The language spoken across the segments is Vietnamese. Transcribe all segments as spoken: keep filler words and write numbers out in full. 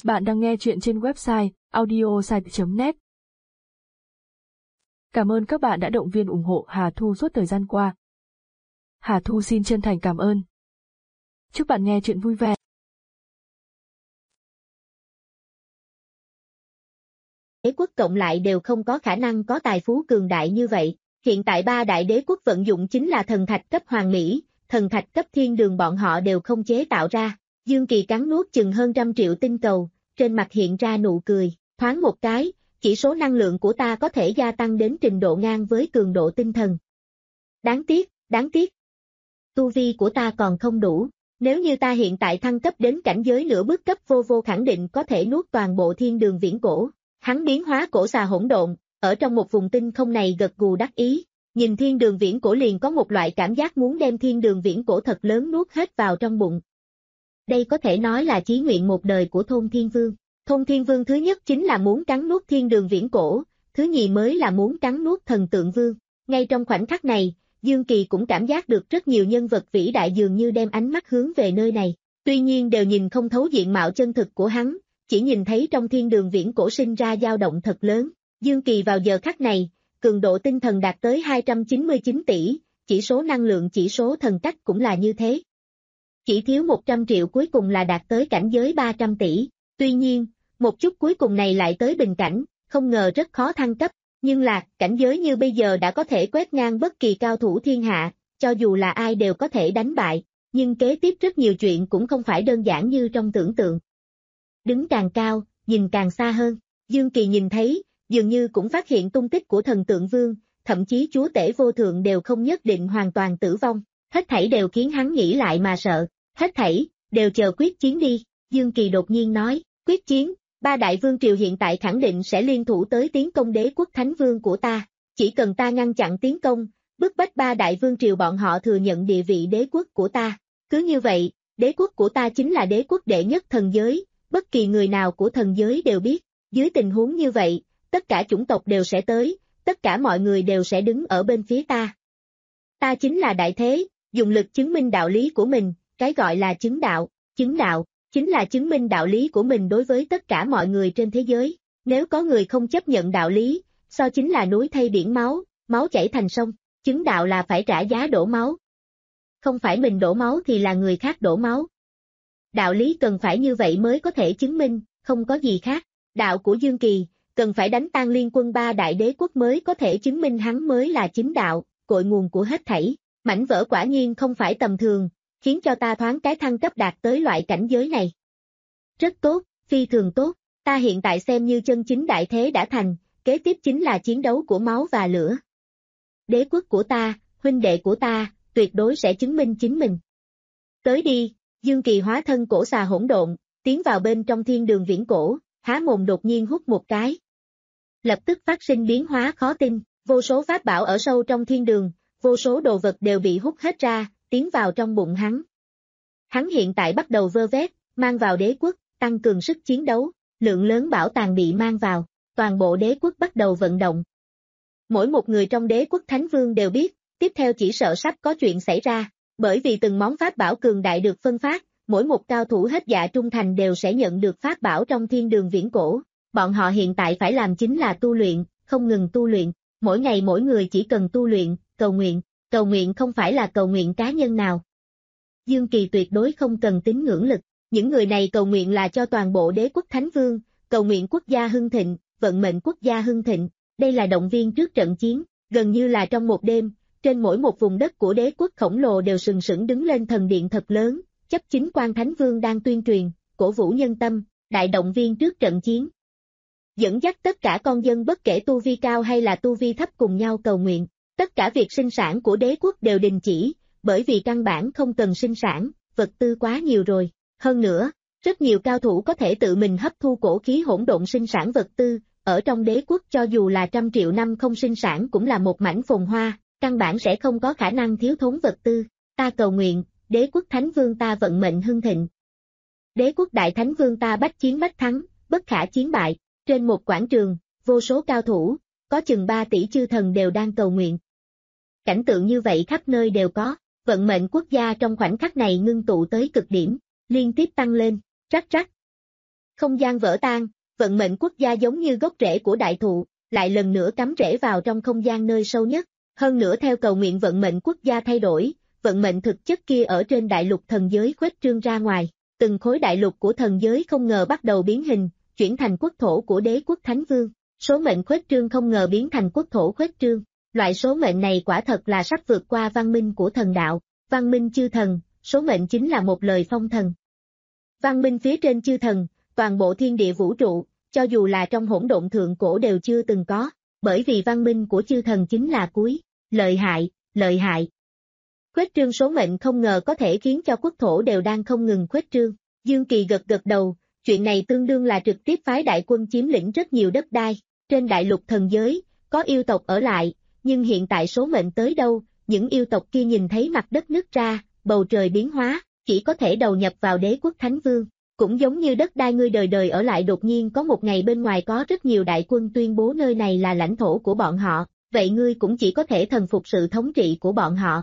Bạn đang nghe chuyện trên website audiosite chấm net. Cảm ơn các bạn đã động viên ủng hộ Hà Thu suốt thời gian qua. Hà Thu xin chân thành cảm ơn. Chúc bạn nghe chuyện vui vẻ. Đế quốc cộng lại đều không có khả năng có tài phú cường đại như vậy. Hiện tại ba đại đế quốc vận dụng chính là thần thạch cấp hoàng mỹ, thần thạch cấp thiên đường bọn họ đều không chế tạo ra. Dương Kỳ cắn nuốt chừng hơn trăm triệu tinh cầu, trên mặt hiện ra nụ cười, thoáng một cái, chỉ số năng lượng của ta có thể gia tăng đến trình độ ngang với cường độ tinh thần. Đáng tiếc, đáng tiếc. Tu vi của ta còn không đủ, nếu như ta hiện tại thăng cấp đến cảnh giới nửa bước cấp vô vô khẳng định có thể nuốt toàn bộ thiên đường viễn cổ. Hắn biến hóa cổ xà hỗn độn, ở trong một vùng tinh không này gật gù đắc ý, nhìn thiên đường viễn cổ liền có một loại cảm giác muốn đem thiên đường viễn cổ thật lớn nuốt hết vào trong bụng. Đây có thể nói là chí nguyện một đời của Thôn Thiên Vương. Thôn Thiên Vương thứ nhất chính là muốn cắn nuốt thiên đường viễn cổ, thứ nhì mới là muốn cắn nuốt thần tượng vương. Ngay trong khoảnh khắc này, Dương Kỳ cũng cảm giác được rất nhiều nhân vật vĩ đại dường như đem ánh mắt hướng về nơi này, tuy nhiên đều nhìn không thấu diện mạo chân thực của hắn, chỉ nhìn thấy trong thiên đường viễn cổ sinh ra dao động thật lớn. Dương Kỳ vào giờ khắc này, cường độ tinh thần đạt tới hai trăm chín mươi chín tỷ, chỉ số năng lượng chỉ số thần cách cũng là như thế. Chỉ thiếu một trăm triệu cuối cùng là đạt tới cảnh giới ba trăm tỷ, tuy nhiên, một chút cuối cùng này lại tới bình cảnh, không ngờ rất khó thăng cấp, nhưng là, cảnh giới như bây giờ đã có thể quét ngang bất kỳ cao thủ thiên hạ, cho dù là ai đều có thể đánh bại, nhưng kế tiếp rất nhiều chuyện cũng không phải đơn giản như trong tưởng tượng. Đứng càng cao, nhìn càng xa hơn, Dương Kỳ nhìn thấy, dường như cũng phát hiện tung tích của thần tượng vương, thậm chí chúa tể vô thượng đều không nhất định hoàn toàn tử vong, hết thảy đều khiến hắn nghĩ lại mà sợ, hết thảy, đều chờ quyết chiến đi, Dương Kỳ đột nhiên nói, quyết chiến, ba đại vương triều hiện tại khẳng định sẽ liên thủ tới tiến công đế quốc thánh vương của ta, chỉ cần ta ngăn chặn tiến công, bức bách ba đại vương triều bọn họ thừa nhận địa vị đế quốc của ta, cứ như vậy, đế quốc của ta chính là đế quốc đệ nhất thần giới, bất kỳ người nào của thần giới đều biết, dưới tình huống như vậy, tất cả chủng tộc đều sẽ tới, tất cả mọi người đều sẽ đứng ở bên phía ta. Ta chính là đại thế, dùng lực chứng minh đạo lý của mình, cái gọi là chứng đạo, chứng đạo, chính là chứng minh đạo lý của mình đối với tất cả mọi người trên thế giới. Nếu có người không chấp nhận đạo lý, so chính là núi thay biển máu, máu chảy thành sông, chứng đạo là phải trả giá đổ máu. Không phải mình đổ máu thì là người khác đổ máu. Đạo lý cần phải như vậy mới có thể chứng minh, không có gì khác. Đạo của Dương Kỳ, cần phải đánh tan liên quân ba đại đế quốc mới có thể chứng minh hắn mới là chính đạo, cội nguồn của hết thảy. Mảnh vỡ quả nhiên không phải tầm thường, khiến cho ta thoáng cái thăng cấp đạt tới loại cảnh giới này. Rất tốt, phi thường tốt, ta hiện tại xem như chân chính đại thế đã thành, kế tiếp chính là chiến đấu của máu và lửa. Đế quốc của ta, huynh đệ của ta, tuyệt đối sẽ chứng minh chính mình. Tới đi, Dương Kỳ hóa thân cổ xà hỗn độn, tiến vào bên trong thiên đường viễn cổ, há mồm đột nhiên hút một cái. Lập tức phát sinh biến hóa khó tin, vô số pháp bảo ở sâu trong thiên đường, vô số đồ vật đều bị hút hết ra, tiến vào trong bụng hắn. Hắn hiện tại bắt đầu vơ vét, mang vào đế quốc, tăng cường sức chiến đấu, lượng lớn bảo tàng bị mang vào, toàn bộ đế quốc bắt đầu vận động. Mỗi một người trong đế quốc thánh vương đều biết, tiếp theo chỉ sợ sắp có chuyện xảy ra, bởi vì từng món pháp bảo cường đại được phân phát, mỗi một cao thủ hết dạ trung thành đều sẽ nhận được pháp bảo trong thiên đường viễn cổ. Bọn họ hiện tại phải làm chính là tu luyện, không ngừng tu luyện, mỗi ngày mỗi người chỉ cần tu luyện, cầu nguyện, cầu nguyện không phải là cầu nguyện cá nhân nào. Dương Kỳ tuyệt đối không cần tín ngưỡng lực, những người này cầu nguyện là cho toàn bộ đế quốc thánh vương, cầu nguyện quốc gia hưng thịnh, vận mệnh quốc gia hưng thịnh, đây là động viên trước trận chiến, gần như là trong một đêm, trên mỗi một vùng đất của đế quốc khổng lồ đều sừng sững đứng lên thần điện thật lớn, chấp chính quan thánh vương đang tuyên truyền, cổ vũ nhân tâm, đại động viên trước trận chiến. Dẫn dắt tất cả con dân bất kể tu vi cao hay là tu vi thấp cùng nhau cầu nguyện, tất cả việc sinh sản của đế quốc đều đình chỉ, bởi vì căn bản không cần sinh sản, vật tư quá nhiều rồi. Hơn nữa, rất nhiều cao thủ có thể tự mình hấp thu cổ khí hỗn độn sinh sản vật tư, ở trong đế quốc cho dù là trăm triệu năm không sinh sản cũng là một mảnh phồn hoa, căn bản sẽ không có khả năng thiếu thốn vật tư. Ta cầu nguyện, đế quốc thánh vương ta vận mệnh hưng thịnh. Đế quốc đại thánh vương ta bách chiến bách thắng, bất khả chiến bại. Trên một quảng trường, vô số cao thủ, có chừng ba tỷ chư thần đều đang cầu nguyện. Cảnh tượng như vậy khắp nơi đều có, vận mệnh quốc gia trong khoảnh khắc này ngưng tụ tới cực điểm, liên tiếp tăng lên, rắc rắc. Không gian vỡ tan, vận mệnh quốc gia giống như gốc rễ của đại thụ, lại lần nữa cắm rễ vào trong không gian nơi sâu nhất. Hơn nữa theo cầu nguyện vận mệnh quốc gia thay đổi, vận mệnh thực chất kia ở trên đại lục thần giới khuếch trương ra ngoài. Từng khối đại lục của thần giới không ngờ bắt đầu biến hình, chuyển thành quốc thổ của đế quốc Thánh Vương. Số mệnh khuếch trương không ngờ biến thành quốc thổ khuếch trương. Loại số mệnh này quả thật là sắp vượt qua văn minh của thần đạo. Văn minh chư thần, số mệnh chính là một lời phong thần. Văn minh phía trên chư thần, toàn bộ thiên địa vũ trụ, cho dù là trong hỗn độn thượng cổ đều chưa từng có, bởi vì văn minh của chư thần chính là cuối. Lợi hại, lợi hại. Khuếch trương số mệnh không ngờ có thể khiến cho quốc thổ đều đang không ngừng khuếch trương. Dương Kỳ gật gật đầu, chuyện này tương đương là trực tiếp phái đại quân chiếm lĩnh rất nhiều đất đai. Trên đại lục thần giới, có yêu tộc ở lại, nhưng hiện tại số mệnh tới đâu, những yêu tộc kia nhìn thấy mặt đất nứt ra, bầu trời biến hóa, chỉ có thể đầu nhập vào đế quốc Thánh Vương. Cũng giống như đất đai ngươi đời đời ở lại đột nhiên có một ngày bên ngoài có rất nhiều đại quân tuyên bố nơi này là lãnh thổ của bọn họ, vậy ngươi cũng chỉ có thể thần phục sự thống trị của bọn họ.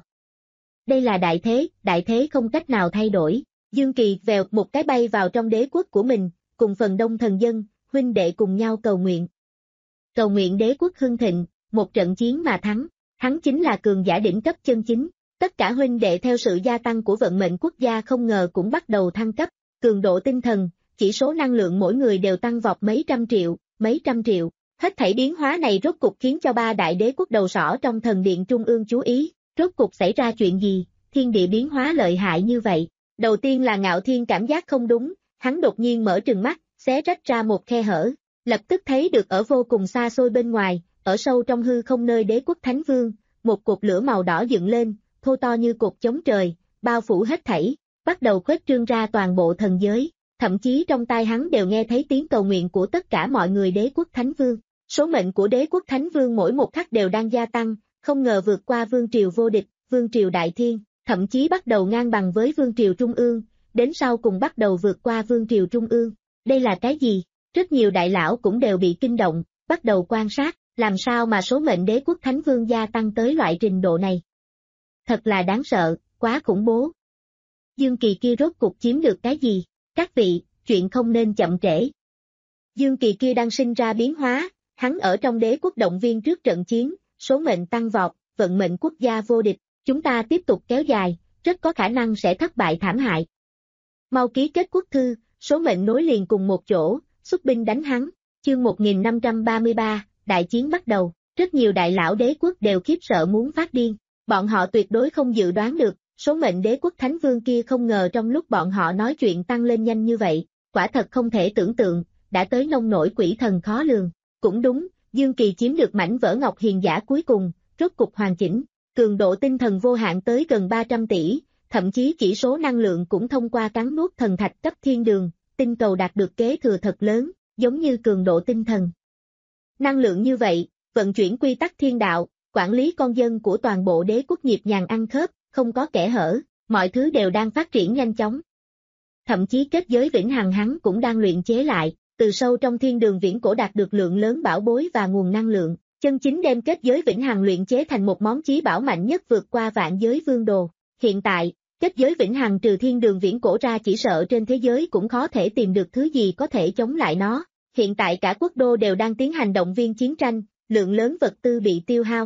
Đây là đại thế, đại thế không cách nào thay đổi. Dương Kỳ vèo một cái bay vào trong đế quốc của mình, cùng phần đông thần dân, huynh đệ cùng nhau cầu nguyện. Cầu nguyện đế quốc hưng thịnh, một trận chiến mà thắng, thắng chính là cường giả đỉnh cấp chân chính. Tất cả huynh đệ theo sự gia tăng của vận mệnh quốc gia không ngờ cũng bắt đầu thăng cấp, cường độ tinh thần, chỉ số năng lượng mỗi người đều tăng vọt mấy trăm triệu, mấy trăm triệu. Hết thảy biến hóa này rốt cục khiến cho ba đại đế quốc đầu sỏ trong thần điện trung ương chú ý, rốt cục xảy ra chuyện gì, thiên địa biến hóa lợi hại như vậy. Đầu tiên là Ngạo Thiên cảm giác không đúng, hắn đột nhiên mở trừng mắt, xé rách ra một khe hở, lập tức thấy được ở vô cùng xa xôi bên ngoài, ở sâu trong hư không nơi đế quốc Thánh Vương, một cột lửa màu đỏ dựng lên, thô to như cột chống trời, bao phủ hết thảy, bắt đầu khuếch trương ra toàn bộ thần giới, thậm chí trong tai hắn đều nghe thấy tiếng cầu nguyện của tất cả mọi người đế quốc Thánh Vương. Số mệnh của đế quốc Thánh Vương mỗi một khắc đều đang gia tăng, không ngờ vượt qua vương triều vô địch, vương triều đại thiên, thậm chí bắt đầu ngang bằng với vương triều trung ương, đến sau cùng bắt đầu vượt qua vương triều trung ương. Đây là cái gì? Rất nhiều đại lão cũng đều bị kinh động, bắt đầu quan sát, làm sao mà số mệnh đế quốc Thánh Vương gia tăng tới loại trình độ này. Thật là đáng sợ, quá khủng bố. Dương Kỳ kia rốt cục chiếm được cái gì? Các vị, chuyện không nên chậm trễ. Dương Kỳ kia đang sinh ra biến hóa, hắn ở trong đế quốc động viên trước trận chiến, số mệnh tăng vọt, vận mệnh quốc gia vô địch, chúng ta tiếp tục kéo dài, rất có khả năng sẽ thất bại thảm hại. Mau ký kết quốc thư, số mệnh nối liền cùng một chỗ, xuất binh đánh hắn. Chương một nghìn năm trăm ba mươi ba, đại chiến bắt đầu, rất nhiều đại lão đế quốc đều khiếp sợ muốn phát điên, bọn họ tuyệt đối không dự đoán được, số mệnh đế quốc Thánh Vương kia không ngờ trong lúc bọn họ nói chuyện tăng lên nhanh như vậy, quả thật không thể tưởng tượng, đã tới nông nổi quỷ thần khó lường. Cũng đúng, Dương Kỳ chiếm được mảnh vỡ ngọc hiền giả cuối cùng, rốt cục hoàn chỉnh, cường độ tinh thần vô hạn tới gần ba trăm tỷ, thậm chí chỉ số năng lượng cũng thông qua cắn nuốt thần thạch cấp thiên đường, tinh cầu đạt được kế thừa thật lớn, giống như cường độ tinh thần. Năng lượng như vậy, vận chuyển quy tắc thiên đạo, quản lý con dân của toàn bộ đế quốc nhịp nhàng ăn khớp, không có kẽ hở, mọi thứ đều đang phát triển nhanh chóng. Thậm chí kết giới vĩnh hằng hắn cũng đang luyện chế lại, từ sâu trong thiên đường viễn cổ đạt được lượng lớn bảo bối và nguồn năng lượng, chân chính đem kết giới vĩnh hằng luyện chế thành một món chí bảo mạnh nhất vượt qua vạn giới vương đồ. Hiện tại, kết giới vĩnh hằng trừ thiên đường viễn cổ ra chỉ sợ trên thế giới cũng khó thể tìm được thứ gì có thể chống lại nó. Hiện tại cả quốc đô đều đang tiến hành động viên chiến tranh, lượng lớn vật tư bị tiêu hao.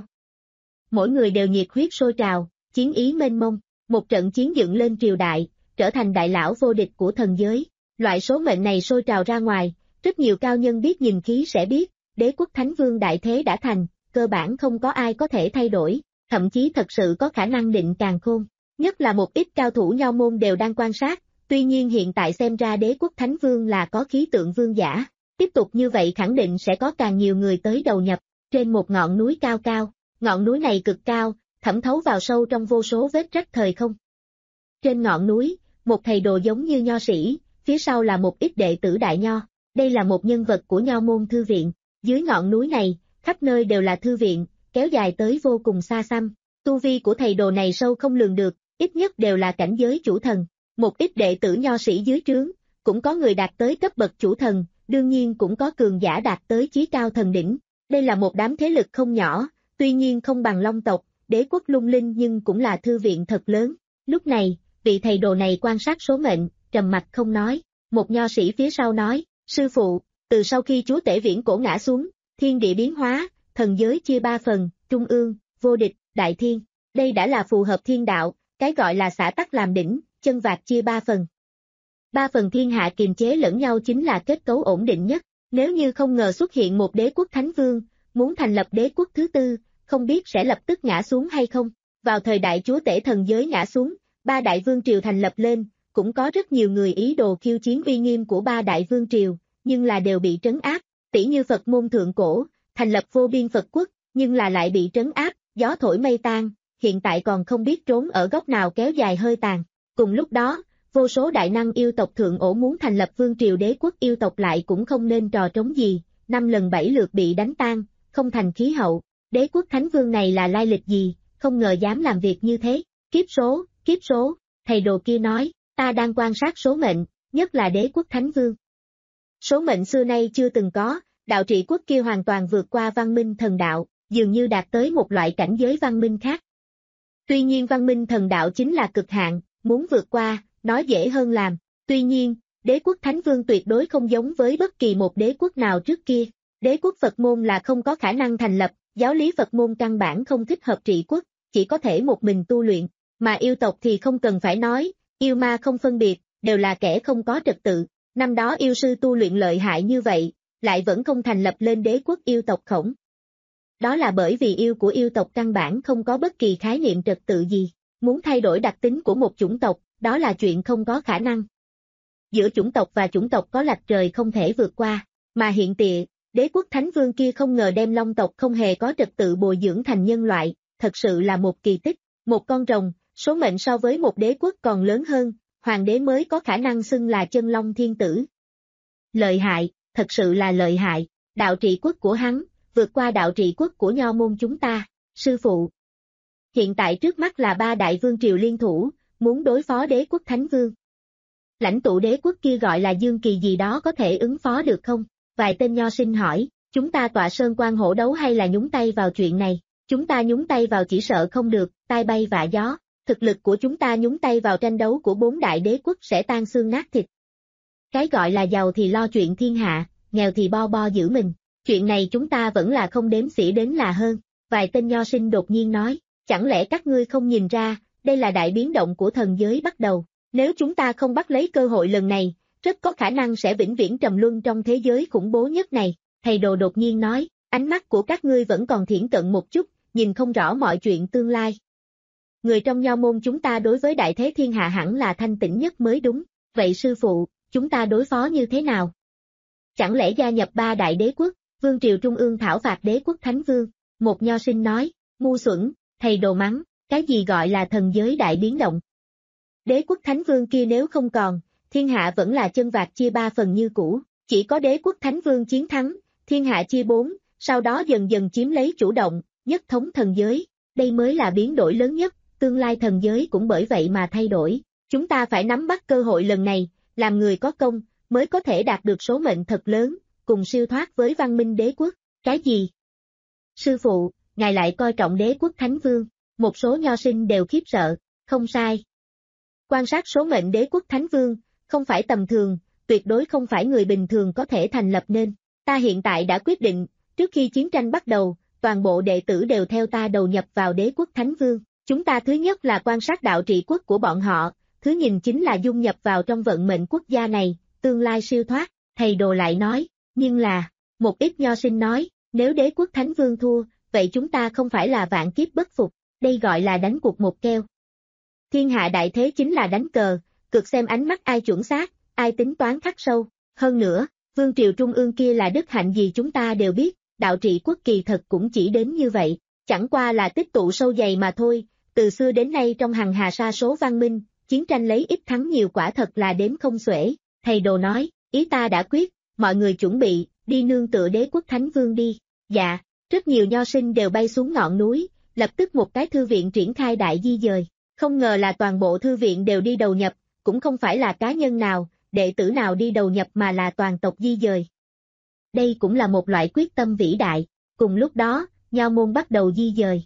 Mỗi người đều nhiệt huyết sôi trào, chiến ý mênh mông, một trận chiến dựng lên triều đại, trở thành đại lão vô địch của thần giới. Loại số mệnh này sôi trào ra ngoài, rất nhiều cao nhân biết nhìn khí sẽ biết, đế quốc Thánh Vương đại thế đã thành, cơ bản không có ai có thể thay đổi, thậm chí thật sự có khả năng định càn khôn. Nhất là một ít cao thủ nho môn đều đang quan sát, tuy nhiên hiện tại xem ra đế quốc Thánh Vương là có khí tượng vương giả, tiếp tục như vậy khẳng định sẽ có càng nhiều người tới đầu nhập. Trên một ngọn núi cao cao, ngọn núi này cực cao, thẩm thấu vào sâu trong vô số vết rách thời không. Trên ngọn núi, một thầy đồ giống như nho sĩ, phía sau là một ít đệ tử đại nho, đây là một nhân vật của nho môn thư viện. Dưới ngọn núi này, khắp nơi đều là thư viện, kéo dài tới vô cùng xa xăm. Tu vi của thầy đồ này sâu không lường được, ít nhất đều là cảnh giới chủ thần. Một ít đệ tử nho sĩ dưới trướng, cũng có người đạt tới cấp bậc chủ thần, đương nhiên cũng có cường giả đạt tới chí cao thần đỉnh. Đây là một đám thế lực không nhỏ, tuy nhiên không bằng Long tộc, đế quốc lung linh nhưng cũng là thư viện thật lớn. Lúc này, vị thầy đồ này quan sát số mệnh, trầm mặc không nói. Một nho sĩ phía sau nói, Sư phụ, từ sau khi chúa tể viễn cổ ngã xuống, thiên địa biến hóa, thần giới chia ba phần, trung ương, vô địch, đại thiên. Đây đã là phù hợp thiên đạo, cái gọi là xả tắc làm đỉnh, chân vạc chia ba phần. Ba phần thiên hạ kiềm chế lẫn nhau chính là kết cấu ổn định nhất. Nếu như không ngờ xuất hiện một đế quốc thánh vương, muốn thành lập đế quốc thứ tư, không biết sẽ lập tức ngã xuống hay không. Vào thời đại chúa tể thần giới ngã xuống, ba đại vương triều thành lập lên, cũng có rất nhiều người ý đồ khiêu chiến uy nghiêm của ba đại vương triều, nhưng là đều bị trấn áp. Tỷ như Phật môn thượng cổ, thành lập vô biên Phật quốc, nhưng là lại bị trấn áp, gió thổi mây tan, hiện tại còn không biết trốn ở góc nào kéo dài hơi tàn. Cùng lúc đó, vô số đại năng yêu tộc thượng ổ muốn thành lập vương triều đế quốc yêu tộc lại cũng không nên trò trống gì, năm lần bảy lượt bị đánh tan, không thành khí hậu. Đế quốc thánh vương này là lai lịch gì, không ngờ dám làm việc như thế. Kiếp số, kiếp số, thầy đồ kia nói, ta đang quan sát số mệnh, nhất là đế quốc thánh vương. Số mệnh xưa nay chưa từng có, đạo trị quốc kia hoàn toàn vượt qua văn minh thần đạo, dường như đạt tới một loại cảnh giới văn minh khác. Tuy nhiên văn minh thần đạo chính là cực hạn, muốn vượt qua, nói dễ hơn làm. Tuy nhiên, đế quốc thánh vương tuyệt đối không giống với bất kỳ một đế quốc nào trước kia. Đế quốc Phật môn là không có khả năng thành lập, giáo lý Phật môn căn bản không thích hợp trị quốc, chỉ có thể một mình tu luyện, mà yêu tộc thì không cần phải nói, yêu ma không phân biệt, đều là kẻ không có trật tự. Năm đó yêu sư tu luyện lợi hại như vậy, lại vẫn không thành lập lên đế quốc yêu tộc khổng. Đó là bởi vì yêu của yêu tộc căn bản không có bất kỳ khái niệm trật tự gì, muốn thay đổi đặc tính của một chủng tộc, đó là chuyện không có khả năng. Giữa chủng tộc và chủng tộc có lạch trời không thể vượt qua, mà hiện tại, đế quốc thánh vương kia không ngờ đem long tộc không hề có trật tự bồi dưỡng thành nhân loại, thật sự là một kỳ tích, một con rồng, số mệnh so với một đế quốc còn lớn hơn, hoàng đế mới có khả năng xưng là chân long thiên tử. Lợi hại, thật sự là lợi hại, đạo trị quốc của hắn, vượt qua đạo trị quốc của nho môn chúng ta, sư phụ. Hiện tại trước mắt là ba đại vương triều liên thủ, muốn đối phó đế quốc thánh vương. Lãnh tụ đế quốc kia gọi là Dương Kỳ gì đó có thể ứng phó được không? Vài tên nho sinh hỏi, chúng ta tọa sơn quan hổ đấu hay là nhúng tay vào chuyện này? Chúng ta nhúng tay vào chỉ sợ không được, tai bay vạ gió. Thực lực của chúng ta nhúng tay vào tranh đấu của bốn đại đế quốc sẽ tan xương nát thịt. Cái gọi là giàu thì lo chuyện thiên hạ, nghèo thì bo bo giữ mình. Chuyện này chúng ta vẫn là không đếm xỉa đến là hơn. Vài tên nho sinh đột nhiên nói, chẳng lẽ các ngươi không nhìn ra, đây là đại biến động của thần giới bắt đầu. Nếu chúng ta không bắt lấy cơ hội lần này, rất có khả năng sẽ vĩnh viễn trầm luân trong thế giới khủng bố nhất này. Thầy đồ đột nhiên nói, ánh mắt của các ngươi vẫn còn thiển cận một chút, nhìn không rõ mọi chuyện tương lai. Người trong nho môn chúng ta đối với đại thế thiên hạ hẳn là thanh tĩnh nhất mới đúng. Vậy sư phụ, chúng ta đối phó như thế nào? Chẳng lẽ gia nhập ba đại đế quốc, vương triều trung ương thảo phạt đế quốc thánh vương? Một nho sinh nói, ngu xuẩn, thầy đồ mắng, cái gì gọi là thần giới đại biến động? Đế quốc thánh vương kia nếu không còn, thiên hạ vẫn là chân vạc chia ba phần như cũ, chỉ có đế quốc thánh vương chiến thắng, thiên hạ chia bốn, sau đó dần dần chiếm lấy chủ động, nhất thống thần giới, đây mới là biến đổi lớn nhất, tương lai thần giới cũng bởi vậy mà thay đổi, chúng ta phải nắm bắt cơ hội lần này, làm người có công, mới có thể đạt được số mệnh thật lớn, cùng siêu thoát với văn minh đế quốc, cái gì? Sư phụ, ngài lại coi trọng đế quốc thánh vương, một số nho sinh đều khiếp sợ, không sai. Quan sát số mệnh đế quốc thánh vương, không phải tầm thường, tuyệt đối không phải người bình thường có thể thành lập nên. Ta hiện tại đã quyết định, trước khi chiến tranh bắt đầu, toàn bộ đệ tử đều theo ta đầu nhập vào đế quốc thánh vương. Chúng ta thứ nhất là quan sát đạo trị quốc của bọn họ, thứ nhìn chính là dung nhập vào trong vận mệnh quốc gia này, tương lai siêu thoát. Thầy đồ lại nói, nhưng là, một ít nho sinh nói, nếu đế quốc thánh vương thua, vậy chúng ta không phải là vạn kiếp bất phục, đây gọi là đánh cuộc một keo. Thiên hạ đại thế chính là đánh cờ, cực xem ánh mắt ai chuẩn xác, ai tính toán khắc sâu. Hơn nữa, vương triều trung ương kia là đức hạnh gì chúng ta đều biết, đạo trị quốc kỳ thật cũng chỉ đến như vậy, chẳng qua là tích tụ sâu dày mà thôi, từ xưa đến nay trong hằng hà sa số văn minh, chiến tranh lấy ít thắng nhiều quả thật là đếm không xuể. Thầy đồ nói, ý ta đã quyết, mọi người chuẩn bị, đi nương tựa đế quốc thánh vương đi. Dạ, rất nhiều nho sinh đều bay xuống ngọn núi, lập tức một cái thư viện triển khai đại di dời. Không ngờ là toàn bộ thư viện đều đi đầu nhập, cũng không phải là cá nhân nào, đệ tử nào đi đầu nhập mà là toàn tộc di dời. Đây cũng là một loại quyết tâm vĩ đại, cùng lúc đó, nho môn bắt đầu di dời.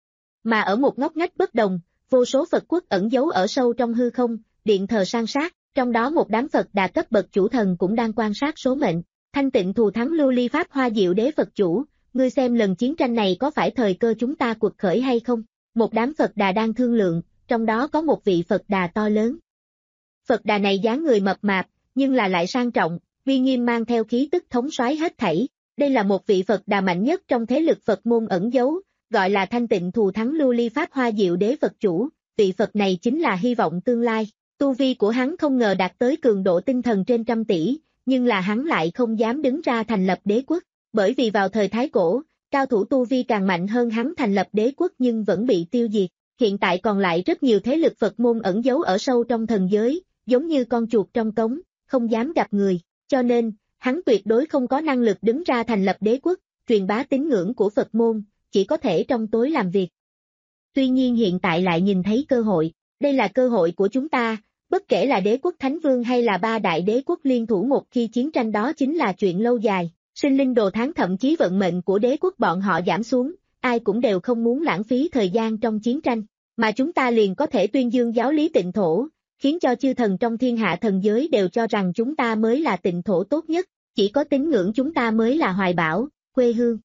Mà ở một ngóc ngách bất đồng, vô số Phật quốc ẩn giấu ở sâu trong hư không, điện thờ san sát, Trong đó một đám Phật Đà cấp bậc chủ thần cũng đang quan sát số mệnh. Thanh Tịnh thù thắng lưu ly pháp hoa diệu đế Phật chủ, ngươi xem lần chiến tranh này có phải thời cơ chúng ta cuộc khởi hay không? Một đám Phật Đà đang thương lượng, trong đó có một vị Phật Đà to lớn. Phật Đà này dáng người mập mạp, nhưng là lại sang trọng, uy nghiêm mang theo khí tức thống soái hết thảy. Đây là một vị Phật Đà mạnh nhất trong thế lực Phật môn ẩn giấu, gọi là Thanh Tịnh thù thắng lưu ly pháp hoa diệu đế Phật chủ, vị Phật này chính là hy vọng tương lai. Tu vi của hắn không ngờ đạt tới cường độ tinh thần trên trăm tỷ, nhưng là hắn lại không dám đứng ra thành lập đế quốc, bởi vì vào thời Thái Cổ, cao thủ tu vi càng mạnh hơn hắn thành lập đế quốc nhưng vẫn bị tiêu diệt. Hiện tại còn lại rất nhiều thế lực Phật môn ẩn giấu ở sâu trong thần giới, giống như con chuột trong cống, không dám gặp người, cho nên, hắn tuyệt đối không có năng lực đứng ra thành lập đế quốc, truyền bá tín ngưỡng của Phật môn, chỉ có thể trong tối làm việc. Tuy nhiên hiện tại lại nhìn thấy cơ hội, đây là cơ hội của chúng ta, bất kể là đế quốc Thánh Vương hay là ba đại đế quốc liên thủ một khi chiến tranh đó chính là chuyện lâu dài, sinh linh đồ tháng thậm chí vận mệnh của đế quốc bọn họ giảm xuống, ai cũng đều không muốn lãng phí thời gian trong chiến tranh, mà chúng ta liền có thể tuyên dương giáo lý tịnh thổ, khiến cho chư thần trong thiên hạ thần giới đều cho rằng chúng ta mới là tịnh thổ tốt nhất, chỉ có tín ngưỡng chúng ta mới là hoài bão, quê hương.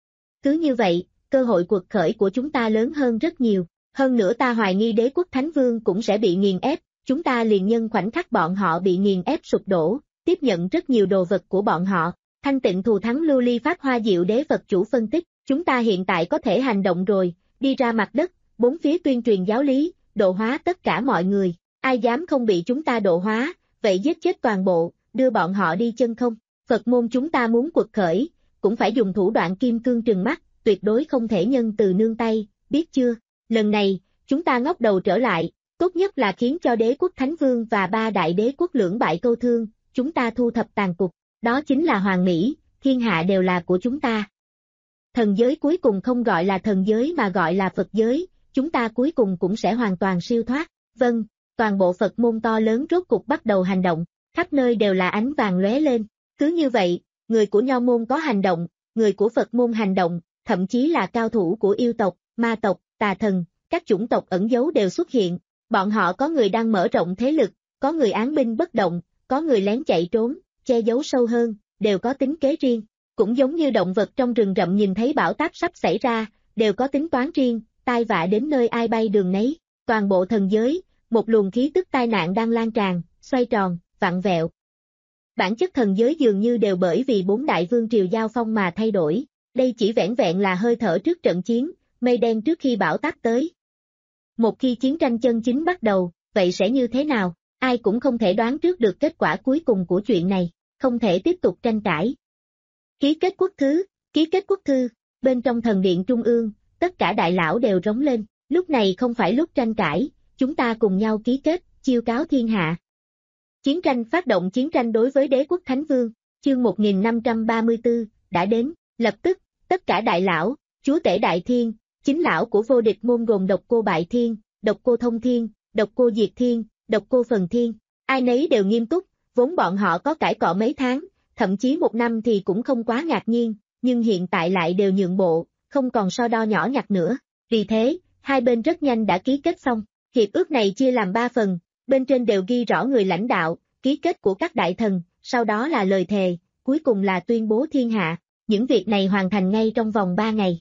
Cứ như vậy, cơ hội cuộc khởi của chúng ta lớn hơn rất nhiều, hơn nữa ta hoài nghi đế quốc Thánh Vương cũng sẽ bị nghiền ép, chúng ta liền nhân khoảnh khắc bọn họ bị nghiền ép sụp đổ, tiếp nhận rất nhiều đồ vật của bọn họ. Thanh Tịnh thù thắng lưu ly pháp hoa diệu đế Phật chủ phân tích, chúng ta hiện tại có thể hành động rồi, đi ra mặt đất, bốn phía tuyên truyền giáo lý, độ hóa tất cả mọi người, ai dám không bị chúng ta độ hóa, vậy giết chết toàn bộ, đưa bọn họ đi chân không. Phật môn chúng ta muốn cuộc khởi, cũng phải dùng thủ đoạn kim cương trừng mắt, tuyệt đối không thể nhân từ nương tay, biết chưa? Lần này, chúng ta ngóc đầu trở lại, tốt nhất là khiến cho đế quốc Thánh Vương và ba đại đế quốc lưỡng bại câu thương, chúng ta thu thập tàn cục, đó chính là Hoàng Mỹ, thiên hạ đều là của chúng ta. Thần giới cuối cùng không gọi là thần giới mà gọi là Phật giới, chúng ta cuối cùng cũng sẽ hoàn toàn siêu thoát. Vâng, toàn bộ Phật môn to lớn rốt cục bắt đầu hành động, khắp nơi đều là ánh vàng lóe lên. Cứ như vậy, người của Nho môn có hành động, người của Phật môn hành động, thậm chí là cao thủ của yêu tộc, ma tộc, tà thần, các chủng tộc ẩn giấu đều xuất hiện. Bọn họ có người đang mở rộng thế lực, có người án binh bất động, có người lén chạy trốn, che giấu sâu hơn, đều có tính kế riêng. Cũng giống như động vật trong rừng rậm nhìn thấy bão táp sắp xảy ra, đều có tính toán riêng, tai vạ đến nơi ai bay đường nấy. Toàn bộ thần giới, một luồng khí tức tai nạn đang lan tràn, xoay tròn, vặn vẹo. Bản chất thần giới dường như đều bởi vì bốn đại vương triều giao phong mà thay đổi, đây chỉ vẻn vẹn là hơi thở trước trận chiến, mây đen trước khi bão táp tới. Một khi chiến tranh chân chính bắt đầu, vậy sẽ như thế nào? Ai cũng không thể đoán trước được kết quả cuối cùng của chuyện này, không thể tiếp tục tranh cãi. Ký kết quốc thư, ký kết quốc thư, bên trong thần điện trung ương, tất cả đại lão đều rống lên, lúc này không phải lúc tranh cãi, chúng ta cùng nhau ký kết, chiêu cáo thiên hạ. Chiến tranh phát động chiến tranh đối với đế quốc Thánh Vương, chương một nghìn năm trăm ba mươi tư, đã đến, lập tức, tất cả đại lão, chúa tể đại thiên, chính lão của vô địch môn gồm độc cô bại thiên, độc cô thông thiên, độc cô diệt thiên, độc cô phần thiên, ai nấy đều nghiêm túc, vốn bọn họ có cãi cọ mấy tháng, thậm chí một năm thì cũng không quá ngạc nhiên, nhưng hiện tại lại đều nhượng bộ, không còn so đo nhỏ nhặt nữa, vì thế, hai bên rất nhanh đã ký kết xong, hiệp ước này chia làm ba phần, bên trên đều ghi rõ người lãnh đạo, ký kết của các đại thần, sau đó là lời thề, cuối cùng là tuyên bố thiên hạ, những việc này hoàn thành ngay trong vòng ba ngày.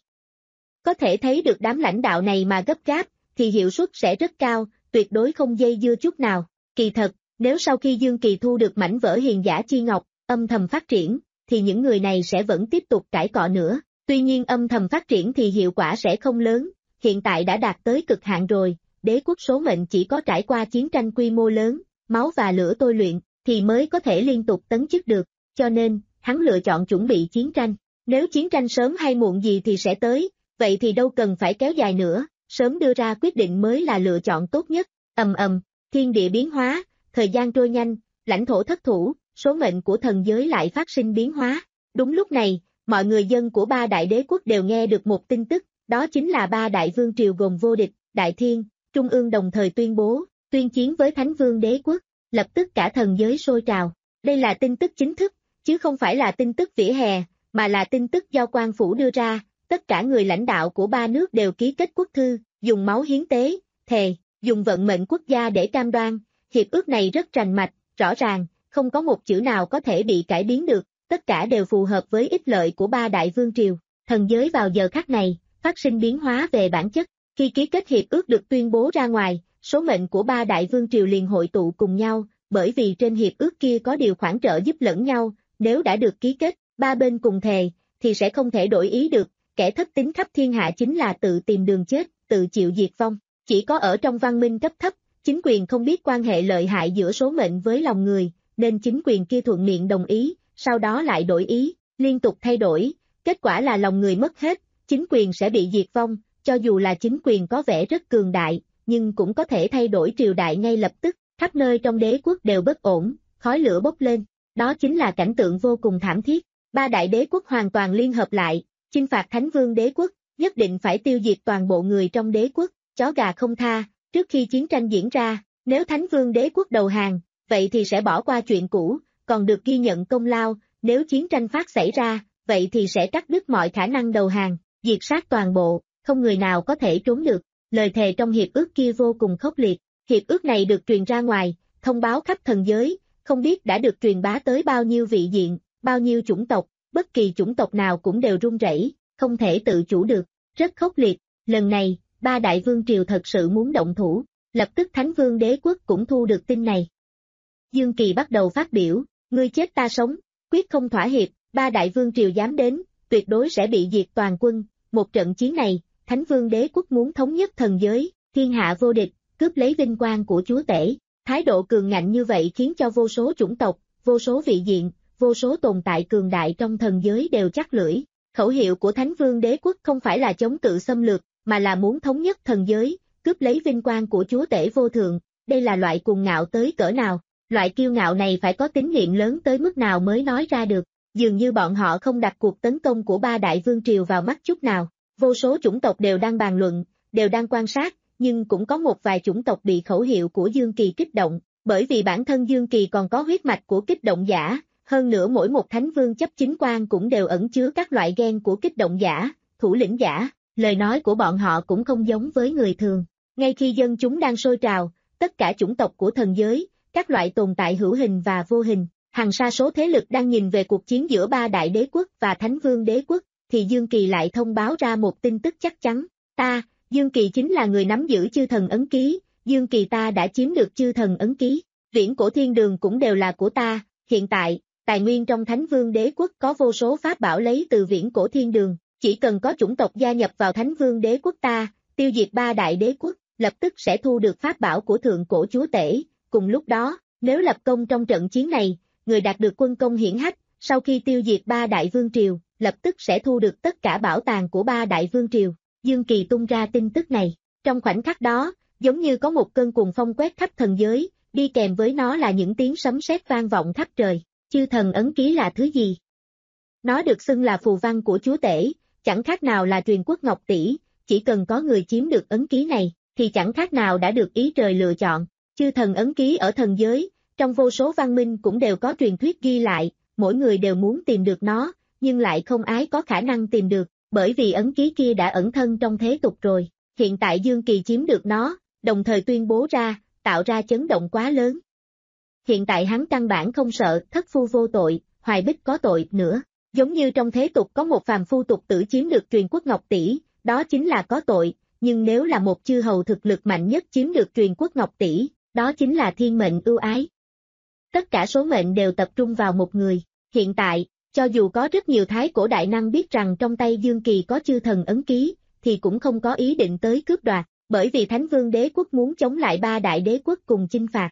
Có thể thấy được đám lãnh đạo này mà gấp gáp, thì hiệu suất sẽ rất cao, tuyệt đối không dây dưa chút nào. Kỳ thật, nếu sau khi Dương Kỳ thu được mảnh vỡ hiền giả chi ngọc, âm thầm phát triển, thì những người này sẽ vẫn tiếp tục cãi cọ nữa. Tuy nhiên âm thầm phát triển thì hiệu quả sẽ không lớn, hiện tại đã đạt tới cực hạn rồi, đế quốc số mệnh chỉ có trải qua chiến tranh quy mô lớn, máu và lửa tôi luyện, thì mới có thể liên tục tấn chức được, cho nên, hắn lựa chọn chuẩn bị chiến tranh. Nếu chiến tranh sớm hay muộn gì thì sẽ tới, vậy thì đâu cần phải kéo dài nữa, sớm đưa ra quyết định mới là lựa chọn tốt nhất. Ầm ầm, thiên địa biến hóa, thời gian trôi nhanh, lãnh thổ thất thủ, số mệnh của thần giới lại phát sinh biến hóa. Đúng lúc này, mọi người dân của ba đại đế quốc đều nghe được một tin tức, đó chính là ba đại vương triều gồm vô địch, đại thiên, trung ương đồng thời tuyên bố, tuyên chiến với Thánh Vương đế quốc, lập tức cả thần giới sôi trào. Đây là tin tức chính thức, chứ không phải là tin tức vỉa hè, mà là tin tức do quan phủ đưa ra, tất cả người lãnh đạo của ba nước đều ký kết quốc thư, dùng máu hiến tế, thề, dùng vận mệnh quốc gia để cam đoan, hiệp ước này rất rành mạch, rõ ràng, không có một chữ nào có thể bị cải biến được, tất cả đều phù hợp với ích lợi của ba đại vương triều. Thần giới vào giờ khắc này, phát sinh biến hóa về bản chất, khi ký kết hiệp ước được tuyên bố ra ngoài, số mệnh của ba đại vương triều liền hội tụ cùng nhau, bởi vì trên hiệp ước kia có điều khoản trợ giúp lẫn nhau, nếu đã được ký kết, ba bên cùng thề, thì sẽ không thể đổi ý được, kẻ thất tín khắp thiên hạ chính là tự tìm đường chết, tự chịu diệt vong. Chỉ có ở trong văn minh cấp thấp, chính quyền không biết quan hệ lợi hại giữa số mệnh với lòng người, nên chính quyền kia thuận miệng đồng ý, sau đó lại đổi ý, liên tục thay đổi, kết quả là lòng người mất hết, chính quyền sẽ bị diệt vong, cho dù là chính quyền có vẻ rất cường đại, nhưng cũng có thể thay đổi triều đại ngay lập tức, khắp nơi trong đế quốc đều bất ổn, khói lửa bốc lên, đó chính là cảnh tượng vô cùng thảm thiết. Ba đại đế quốc hoàn toàn liên hợp lại, chinh phạt Thánh Vương đế quốc, nhất định phải tiêu diệt toàn bộ người trong đế quốc, chó gà không tha. Trước khi chiến tranh diễn ra, nếu Thánh Vương đế quốc đầu hàng, vậy thì sẽ bỏ qua chuyện cũ, còn được ghi nhận công lao, nếu chiến tranh phát xảy ra, vậy thì sẽ cắt đứt mọi khả năng đầu hàng, diệt sát toàn bộ, không người nào có thể trốn được. Lời thề trong hiệp ước kia vô cùng khốc liệt, hiệp ước này được truyền ra ngoài, thông báo khắp thần giới, không biết đã được truyền bá tới bao nhiêu vị diện, bao nhiêu chủng tộc, bất kỳ chủng tộc nào cũng đều run rẩy, không thể tự chủ được, rất khốc liệt. Lần này, ba đại vương triều thật sự muốn động thủ, lập tức Thánh Vương đế quốc cũng thu được tin này. Dương Kỳ bắt đầu phát biểu, ngươi chết ta sống, quyết không thỏa hiệp, ba đại vương triều dám đến, tuyệt đối sẽ bị diệt toàn quân. Một trận chiến này, Thánh Vương đế quốc muốn thống nhất thần giới, thiên hạ vô địch, cướp lấy vinh quang của chúa tể. Thái độ cường ngạnh như vậy khiến cho vô số chủng tộc, vô số vị diện, vô số tồn tại cường đại trong thần giới đều chắc lưỡi. Khẩu hiệu của Thánh Vương đế quốc không phải là chống cự xâm lược, mà là muốn thống nhất thần giới, cướp lấy vinh quang của chúa tể vô thượng. Đây là loại cuồng ngạo tới cỡ nào, loại kiêu ngạo này phải có tín nhiệm lớn tới mức nào mới nói ra được. Dường như bọn họ không đặt cuộc tấn công của ba đại vương triều vào mắt chút nào. Vô số chủng tộc đều đang bàn luận, đều đang quan sát, nhưng cũng có một vài chủng tộc bị khẩu hiệu của Dương Kỳ kích động, bởi vì bản thân Dương Kỳ còn có huyết mạch của kích động giả, hơn nữa mỗi một thánh vương chấp chính quan cũng đều ẩn chứa các loại gen của kích động giả, thủ lĩnh giả, lời nói của bọn họ cũng không giống với người thường. Ngay khi dân chúng đang sôi trào, tất cả chủng tộc của thần giới, các loại tồn tại hữu hình và vô hình, hàng sa số thế lực đang nhìn về cuộc chiến giữa ba đại đế quốc và Thánh Vương đế quốc, thì Dương Kỳ lại thông báo ra một tin tức chắc chắn, ta, Dương Kỳ chính là người nắm giữ chư thần ấn ký, Dương Kỳ ta đã chiếm được chư thần ấn ký, viễn cổ thiên đường cũng đều là của ta, hiện tại, tài nguyên trong Thánh Vương đế quốc có vô số pháp bảo lấy từ viễn cổ thiên đường, chỉ cần có chủng tộc gia nhập vào Thánh Vương đế quốc ta, tiêu diệt ba đại đế quốc, lập tức sẽ thu được pháp bảo của thượng cổ chúa tể, cùng lúc đó, nếu lập công trong trận chiến này, người đạt được quân công hiển hách, sau khi tiêu diệt ba đại vương triều, lập tức sẽ thu được tất cả bảo tàng của ba đại vương triều. Dương Kỳ tung ra tin tức này, trong khoảnh khắc đó, giống như có một cơn cuồng phong quét khắp thần giới, đi kèm với nó là những tiếng sấm sét vang vọng khắp trời. Chư thần ấn ký là thứ gì? Nó được xưng là phù văn của chúa tể, chẳng khác nào là truyền quốc ngọc tỷ, chỉ cần có người chiếm được ấn ký này, thì chẳng khác nào đã được ý trời lựa chọn. Chư thần ấn ký ở thần giới, trong vô số văn minh cũng đều có truyền thuyết ghi lại, mỗi người đều muốn tìm được nó, nhưng lại không ai có khả năng tìm được, bởi vì ấn ký kia đã ẩn thân trong thế tục rồi. Hiện tại Dương Kỳ chiếm được nó, đồng thời tuyên bố ra, tạo ra chấn động quá lớn. Hiện tại hắn căn bản không sợ thất phu vô tội, hoài bích có tội nữa. Giống như trong thế tục có một phàm phu tục tử chiếm được truyền quốc ngọc tỷ, đó chính là có tội, nhưng nếu là một chư hầu thực lực mạnh nhất chiếm được truyền quốc ngọc tỷ, đó chính là thiên mệnh ưu ái. Tất cả số mệnh đều tập trung vào một người. Hiện tại, cho dù có rất nhiều thái cổ đại năng biết rằng trong tay Dương Kỳ có chư thần ấn ký, thì cũng không có ý định tới cướp đoạt, bởi vì Thánh Vương đế quốc muốn chống lại ba đại đế quốc cùng chinh phạt.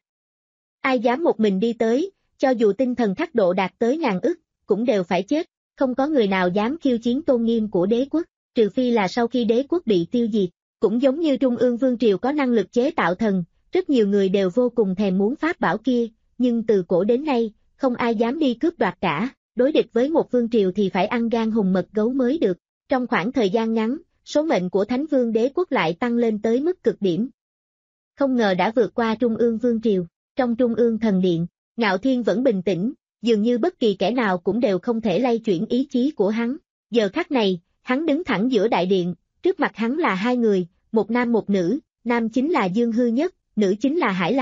Ai dám một mình đi tới, cho dù tinh thần khắc độ đạt tới ngàn ức, cũng đều phải chết, không có người nào dám khiêu chiến tôn nghiêm của đế quốc, trừ phi là sau khi đế quốc bị tiêu diệt. Cũng giống như Trung ương Vương triều có năng lực chế tạo thần, rất nhiều người đều vô cùng thèm muốn pháp bảo kia, nhưng từ cổ đến nay, không ai dám đi cướp đoạt cả, đối địch với một vương triều thì phải ăn gan hùm mật gấu mới được. Trong khoảng thời gian ngắn, số mệnh của Thánh Vương đế quốc lại tăng lên tới mức cực điểm. Không ngờ đã vượt qua Trung ương Vương triều, trong Trung ương Thần Điện, Ngạo Thiên vẫn bình tĩnh, dường như bất kỳ kẻ nào cũng đều không thể lay chuyển ý chí của hắn. Giờ khắc này, hắn đứng thẳng giữa đại điện, trước mặt hắn là hai người, một nam một nữ, nam chính là Dương Hư Nhất, nữ chính là Hải Lam.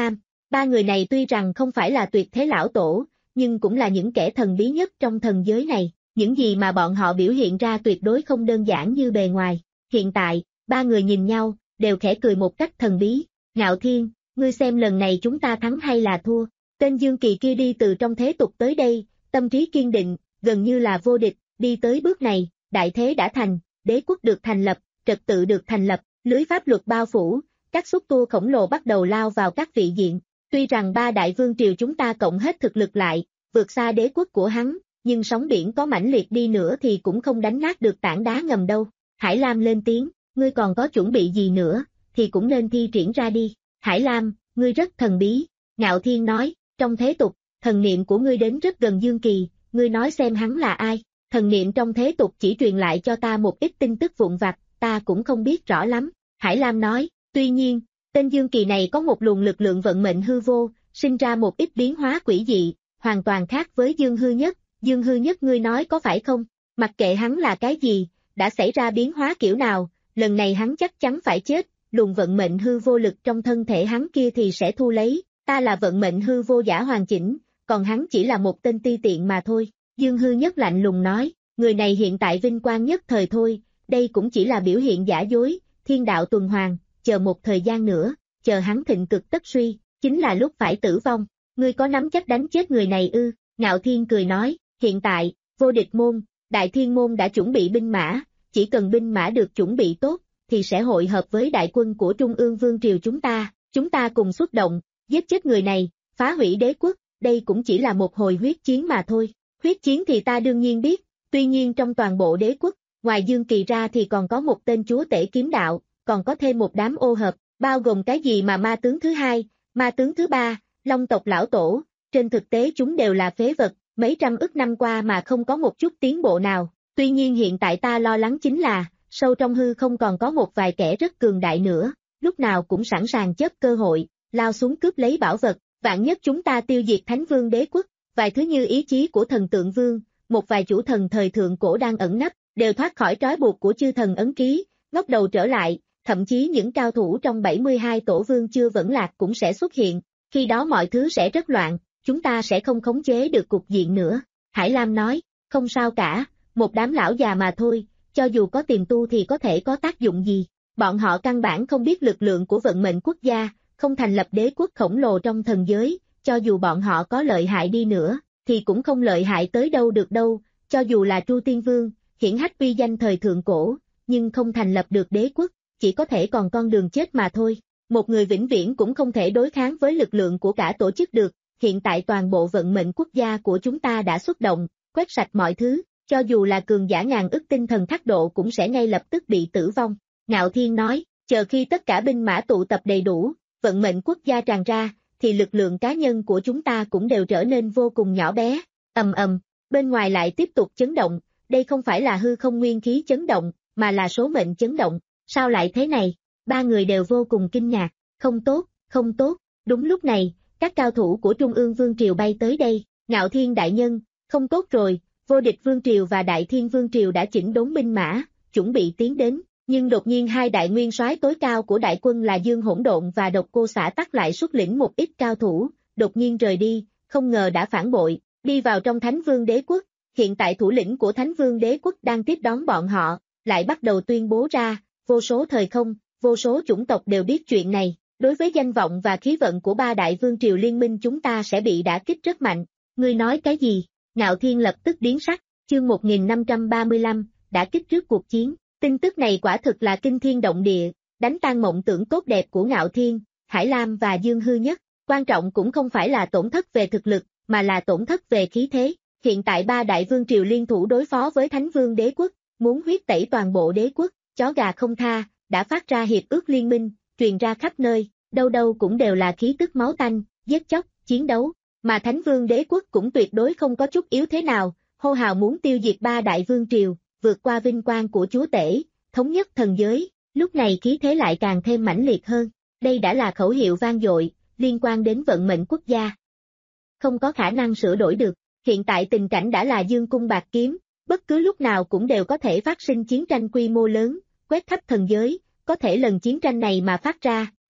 Ba người này tuy rằng không phải là tuyệt thế lão tổ, nhưng cũng là những kẻ thần bí nhất trong thần giới này, những gì mà bọn họ biểu hiện ra tuyệt đối không đơn giản như bề ngoài. Hiện tại, ba người nhìn nhau, đều khẽ cười một cách thần bí. Ngạo Thiên, ngươi xem lần này chúng ta thắng hay là thua? Tên Dương Kỳ kia đi từ trong thế tục tới đây, tâm trí kiên định, gần như là vô địch, đi tới bước này, đại thế đã thành, đế quốc được thành lập, trật tự được thành lập, lưới pháp luật bao phủ, các xúc tua khổng lồ bắt đầu lao vào các vị diện. Tuy rằng ba đại vương triều chúng ta cộng hết thực lực lại, vượt xa đế quốc của hắn, nhưng sóng biển có mãnh liệt đi nữa thì cũng không đánh nát được tảng đá ngầm đâu. Hải Lam lên tiếng, ngươi còn có chuẩn bị gì nữa, thì cũng nên thi triển ra đi. Hải Lam, ngươi rất thần bí. Ngạo Thiên nói, trong thế tục, thần niệm của ngươi đến rất gần Dương Kỳ, ngươi nói xem hắn là ai. Thần niệm trong thế tục chỉ truyền lại cho ta một ít tin tức vụn vặt, ta cũng không biết rõ lắm. Hải Lam nói, tuy nhiên, tên Dương Kỳ này có một luồng lực lượng vận mệnh hư vô, sinh ra một ít biến hóa quỷ dị, hoàn toàn khác với Dương Hư Nhất. Dương Hư Nhất ngươi nói có phải không? Mặc kệ hắn là cái gì, đã xảy ra biến hóa kiểu nào, lần này hắn chắc chắn phải chết, luồng vận mệnh hư vô lực trong thân thể hắn kia thì sẽ thu lấy, ta là vận mệnh hư vô giả hoàn chỉnh, còn hắn chỉ là một tên ti tiện mà thôi. Dương Hư Nhất lạnh lùng nói, người này hiện tại vinh quang nhất thời thôi, đây cũng chỉ là biểu hiện giả dối, thiên đạo tuần hoàn, chờ một thời gian nữa, chờ hắn thịnh cực tất suy, chính là lúc phải tử vong. Ngươi có nắm chắc đánh chết người này ư? Ngạo Thiên cười nói, hiện tại, vô địch môn, đại thiên môn đã chuẩn bị binh mã, chỉ cần binh mã được chuẩn bị tốt, thì sẽ hội hợp với đại quân của Trung ương Vương Triều chúng ta, chúng ta cùng xuất động, giết chết người này, phá hủy đế quốc, đây cũng chỉ là một hồi huyết chiến mà thôi. Huyết chiến thì ta đương nhiên biết, tuy nhiên trong toàn bộ đế quốc, ngoài Dương Kỳ ra thì còn có một tên chúa tể kiếm đạo, còn có thêm một đám ô hợp, bao gồm cái gì mà ma tướng thứ hai, ma tướng thứ ba, long tộc lão tổ, trên thực tế chúng đều là phế vật, mấy trăm ức năm qua mà không có một chút tiến bộ nào. Tuy nhiên hiện tại ta lo lắng chính là, sâu trong hư không còn có một vài kẻ rất cường đại nữa, lúc nào cũng sẵn sàng chớp cơ hội, lao xuống cướp lấy bảo vật, vạn nhất chúng ta tiêu diệt Thánh Vương đế quốc, vài thứ như ý chí của thần tượng vương, một vài chủ thần thời thượng cổ đang ẩn nấp, đều thoát khỏi trói buộc của chư thần ấn ký, ngóc đầu trở lại, thậm chí những cao thủ trong bảy mươi hai tổ vương chưa vẫn lạc cũng sẽ xuất hiện, khi đó mọi thứ sẽ rất loạn, chúng ta sẽ không khống chế được cục diện nữa. Hải Lam nói, không sao cả, một đám lão già mà thôi, cho dù có tiềm tu thì có thể có tác dụng gì, bọn họ căn bản không biết lực lượng của vận mệnh quốc gia, không thành lập đế quốc khổng lồ trong thần giới, cho dù bọn họ có lợi hại đi nữa, thì cũng không lợi hại tới đâu được đâu, cho dù là Tru Tiên Vương, hiển hách uy danh thời thượng cổ, nhưng không thành lập được đế quốc, chỉ có thể còn con đường chết mà thôi. Một người vĩnh viễn cũng không thể đối kháng với lực lượng của cả tổ chức được, hiện tại toàn bộ vận mệnh quốc gia của chúng ta đã xuất động, quét sạch mọi thứ, cho dù là cường giả ngàn ức tinh thần thác độ cũng sẽ ngay lập tức bị tử vong. Ngạo Thiên nói, chờ khi tất cả binh mã tụ tập đầy đủ, vận mệnh quốc gia tràn ra, thì lực lượng cá nhân của chúng ta cũng đều trở nên vô cùng nhỏ bé. Ầm ầm, bên ngoài lại tiếp tục chấn động, đây không phải là hư không nguyên khí chấn động, mà là số mệnh chấn động. Sao lại thế này? Ba người đều vô cùng kinh ngạc, không tốt, không tốt. Đúng lúc này, các cao thủ của Trung ương Vương Triều bay tới đây. Ngạo Thiên đại nhân, không tốt rồi, vô địch Vương Triều và Đại Thiên Vương Triều đã chỉnh đốn binh mã, chuẩn bị tiến đến, nhưng đột nhiên hai đại nguyên soái tối cao của đại quân là Dương Hỗn Độn và Độc Cô Xả Tắc lại xuất lĩnh một ít cao thủ, đột nhiên rời đi, không ngờ đã phản bội, đi vào trong Thánh Vương Đế Quốc. Hiện tại thủ lĩnh của Thánh Vương Đế Quốc đang tiếp đón bọn họ, lại bắt đầu tuyên bố ra, vô số thời không, vô số chủng tộc đều biết chuyện này, đối với danh vọng và khí vận của ba đại vương triều liên minh chúng ta sẽ bị đả kích rất mạnh. Ngươi nói cái gì? Ngạo Thiên lập tức biến sắc, chương một nghìn năm trăm ba mươi lăm, đã kích trước cuộc chiến. Tin tức này quả thực là kinh thiên động địa, đánh tan mộng tưởng tốt đẹp của Ngạo Thiên, Hải Lam và Dương Hư Nhất. Quan trọng cũng không phải là tổn thất về thực lực, mà là tổn thất về khí thế. Hiện tại ba đại vương triều liên thủ đối phó với Thánh Vương Đế Quốc, muốn huyết tẩy toàn bộ đế quốc, chó gà không tha, đã phát ra hiệp ước liên minh, truyền ra khắp nơi, đâu đâu cũng đều là khí tức máu tanh, giết chóc, chiến đấu. Mà Thánh Vương Đế Quốc cũng tuyệt đối không có chút yếu thế nào, hô hào muốn tiêu diệt ba đại vương triều, vượt qua vinh quang của chúa tể, thống nhất thần giới. Lúc này khí thế lại càng thêm mãnh liệt hơn. Đây đã là khẩu hiệu vang dội, liên quan đến vận mệnh quốc gia. Không có khả năng sửa đổi được. Hiện tại tình cảnh đã là dương cung bạc kiếm, bất cứ lúc nào cũng đều có thể phát sinh chiến tranh quy mô lớn, quét khắp thần giới. Có thể lần chiến tranh này mà phát ra,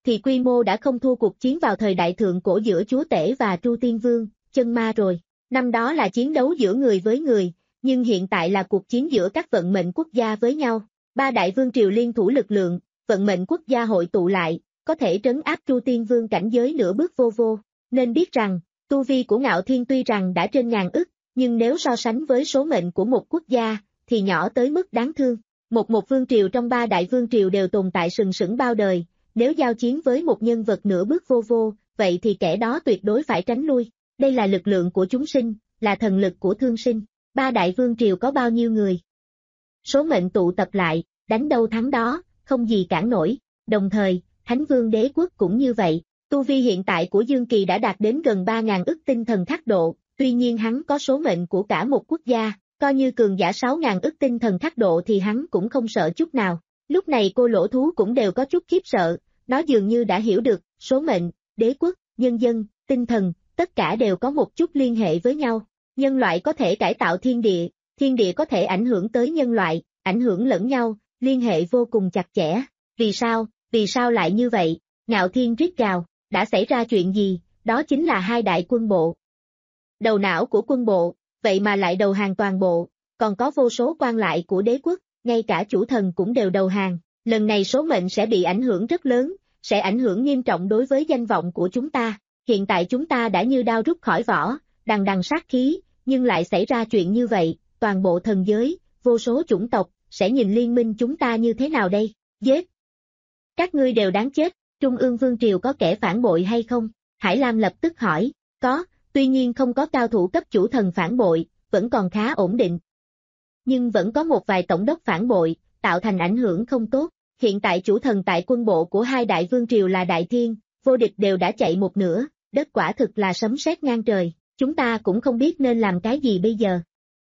thì quy mô đã không thua cuộc chiến vào thời đại thượng cổ giữa chúa tể và Tru Tiên Vương, chân ma rồi. Năm đó là chiến đấu giữa người với người, nhưng hiện tại là cuộc chiến giữa các vận mệnh quốc gia với nhau. Ba đại vương triều liên thủ lực lượng, vận mệnh quốc gia hội tụ lại, có thể trấn áp Tru Tiên Vương cảnh giới nửa bước vô vô. Nên biết rằng, tu vi của Ngạo Thiên tuy rằng đã trên ngàn ức, nhưng nếu so sánh với số mệnh của một quốc gia, thì nhỏ tới mức đáng thương. Một một vương triều trong ba đại vương triều đều tồn tại sừng sững bao đời, nếu giao chiến với một nhân vật nửa bước vô vô, vậy thì kẻ đó tuyệt đối phải tránh lui. Đây là lực lượng của chúng sinh, là thần lực của thương sinh. Ba đại vương triều có bao nhiêu người? Số mệnh tụ tập lại, đánh đâu thắng đó, không gì cản nổi. Đồng thời, Thánh Vương Đế Quốc cũng như vậy. Tu vi hiện tại của Dương Kỳ đã đạt đến gần ba ngàn ức tinh thần thác độ, tuy nhiên hắn có số mệnh của cả một quốc gia, coi như cường giả sáu ngàn ức tinh thần thác độ thì hắn cũng không sợ chút nào. Lúc này cô lỗ thú cũng đều có chút khiếp sợ, nó dường như đã hiểu được, số mệnh, đế quốc, nhân dân, tinh thần, tất cả đều có một chút liên hệ với nhau. Nhân loại có thể cải tạo thiên địa, thiên địa có thể ảnh hưởng tới nhân loại, ảnh hưởng lẫn nhau, liên hệ vô cùng chặt chẽ. Vì sao, vì sao lại như vậy? Ngạo Thiên rít gào, đã xảy ra chuyện gì? Đó chính là hai đại quân bộ. Đầu não của quân bộ, vậy mà lại đầu hàng toàn bộ, còn có vô số quan lại của đế quốc, ngay cả chủ thần cũng đều đầu hàng. Lần này số mệnh sẽ bị ảnh hưởng rất lớn, sẽ ảnh hưởng nghiêm trọng đối với danh vọng của chúng ta. Hiện tại chúng ta đã như đao rút khỏi vỏ, đằng đằng sát khí, nhưng lại xảy ra chuyện như vậy, toàn bộ thần giới, vô số chủng tộc, sẽ nhìn liên minh chúng ta như thế nào đây? Giết! Các ngươi đều đáng chết, Trung ương Vương Triều có kẻ phản bội hay không? Hải Lam lập tức hỏi, có, tuy nhiên không có cao thủ cấp chủ thần phản bội, vẫn còn khá ổn định. Nhưng vẫn có một vài tổng đốc phản bội, tạo thành ảnh hưởng không tốt. Hiện tại chủ thần tại quân bộ của hai đại vương triều là Đại Thiên, Vô Địch đều đã chạy một nửa, đất quả thực là sấm sét ngang trời, chúng ta cũng không biết nên làm cái gì bây giờ.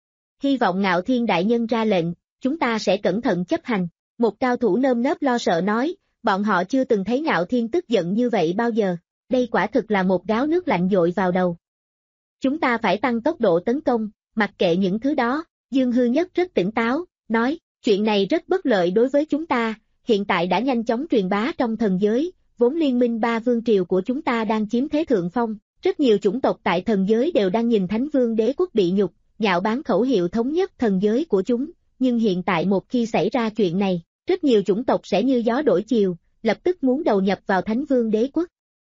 Hy vọng Ngạo Thiên đại nhân ra lệnh, chúng ta sẽ cẩn thận chấp hành. Một cao thủ nơm nớp lo sợ nói, bọn họ chưa từng thấy Ngạo Thiên tức giận như vậy bao giờ, đây quả thực là một gáo nước lạnh dội vào đầu. Chúng ta phải tăng tốc độ tấn công, mặc kệ những thứ đó. Dương Hư Nhất rất tỉnh táo, nói, chuyện này rất bất lợi đối với chúng ta, hiện tại đã nhanh chóng truyền bá trong thần giới, vốn liên minh ba vương triều của chúng ta đang chiếm thế thượng phong, rất nhiều chủng tộc tại thần giới đều đang nhìn Thánh Vương Đế Quốc bị nhục, nhạo báng khẩu hiệu thống nhất thần giới của chúng, nhưng hiện tại một khi xảy ra chuyện này, rất nhiều chủng tộc sẽ như gió đổi chiều, lập tức muốn đầu nhập vào Thánh Vương Đế Quốc.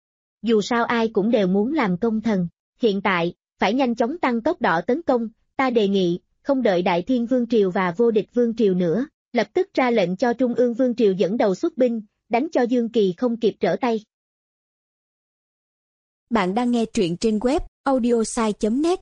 Dù sao ai cũng đều muốn làm công thần, hiện tại, phải nhanh chóng tăng tốc độ tấn công, ta đề nghị, không đợi Đại Thiên Vương Triều và Vô Địch Vương Triều nữa, lập tức ra lệnh cho Trung ương Vương Triều dẫn đầu xuất binh, đánh cho Dương Kỳ không kịp trở tay. Bạn đang nghe truyện trên web audiosai chấm net.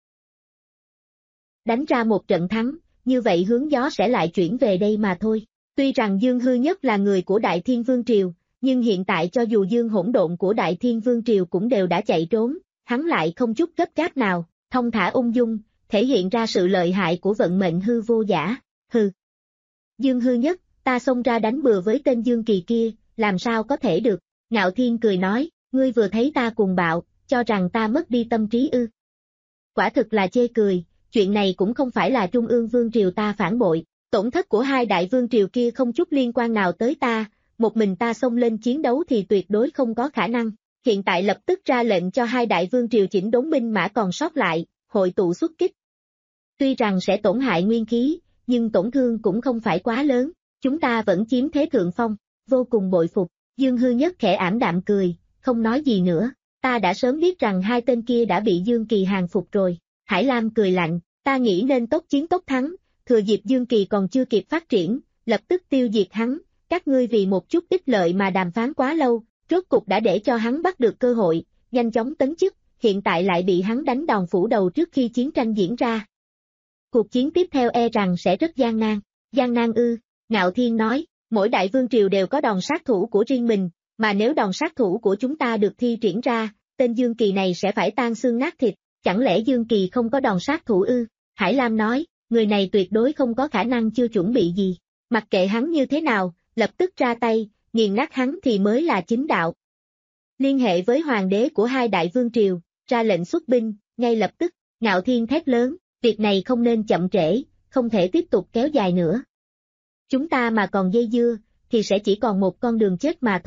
Đánh ra một trận thắng, như vậy hướng gió sẽ lại chuyển về đây mà thôi. Tuy rằng Dương Hư Nhất là người của Đại Thiên Vương Triều, nhưng hiện tại cho dù Dương hỗn độn của Đại Thiên Vương Triều cũng đều đã chạy trốn, hắn lại không chút gấp gáp nào, thông thả ung dung, thể hiện ra sự lợi hại của vận mệnh hư vô giả. Hừ. Dương Hư Nhất, ta xông ra đánh bừa với tên Dương Kỳ kia, làm sao có thể được? Ngạo Thiên cười nói, ngươi vừa thấy ta cuồng bạo, cho rằng ta mất đi tâm trí ư? Quả thực là chê cười, chuyện này cũng không phải là Trung ương Vương Triều ta phản bội, tổn thất của hai đại vương triều kia không chút liên quan nào tới ta, một mình ta xông lên chiến đấu thì tuyệt đối không có khả năng. Hiện tại lập tức ra lệnh cho hai đại vương triều chỉnh đốn binh mã còn sót lại, hội tụ xuất kích. Tuy rằng sẽ tổn hại nguyên khí, nhưng tổn thương cũng không phải quá lớn, chúng ta vẫn chiếm thế thượng phong, vô cùng bội phục. Dương Hư Nhất khẽ ảm đạm cười, không nói gì nữa, ta đã sớm biết rằng hai tên kia đã bị Dương Kỳ hàng phục rồi. Hải Lam cười lạnh, ta nghĩ nên tốc chiến tốc thắng, thừa dịp Dương Kỳ còn chưa kịp phát triển, lập tức tiêu diệt hắn, các ngươi vì một chút ích lợi mà đàm phán quá lâu, rốt cục đã để cho hắn bắt được cơ hội, nhanh chóng tấn chức, hiện tại lại bị hắn đánh đòn phủ đầu trước khi chiến tranh diễn ra. Cuộc chiến tiếp theo e rằng sẽ rất gian nan. Gian nan ư? Ngạo Thiên nói, mỗi đại vương triều đều có đòn sát thủ của riêng mình, mà nếu đòn sát thủ của chúng ta được thi triển ra, tên Dương Kỳ này sẽ phải tan xương nát thịt, chẳng lẽ Dương Kỳ không có đòn sát thủ ư? Hải Lam nói, người này tuyệt đối không có khả năng chưa chuẩn bị gì, mặc kệ hắn như thế nào, lập tức ra tay, nghiền nát hắn thì mới là chính đạo. Liên hệ với hoàng đế của hai đại vương triều, ra lệnh xuất binh, ngay lập tức. Ngạo Thiên thét lớn, việc này không nên chậm trễ, không thể tiếp tục kéo dài nữa. Chúng ta mà còn dây dưa, thì sẽ chỉ còn một con đường chết mà thôi.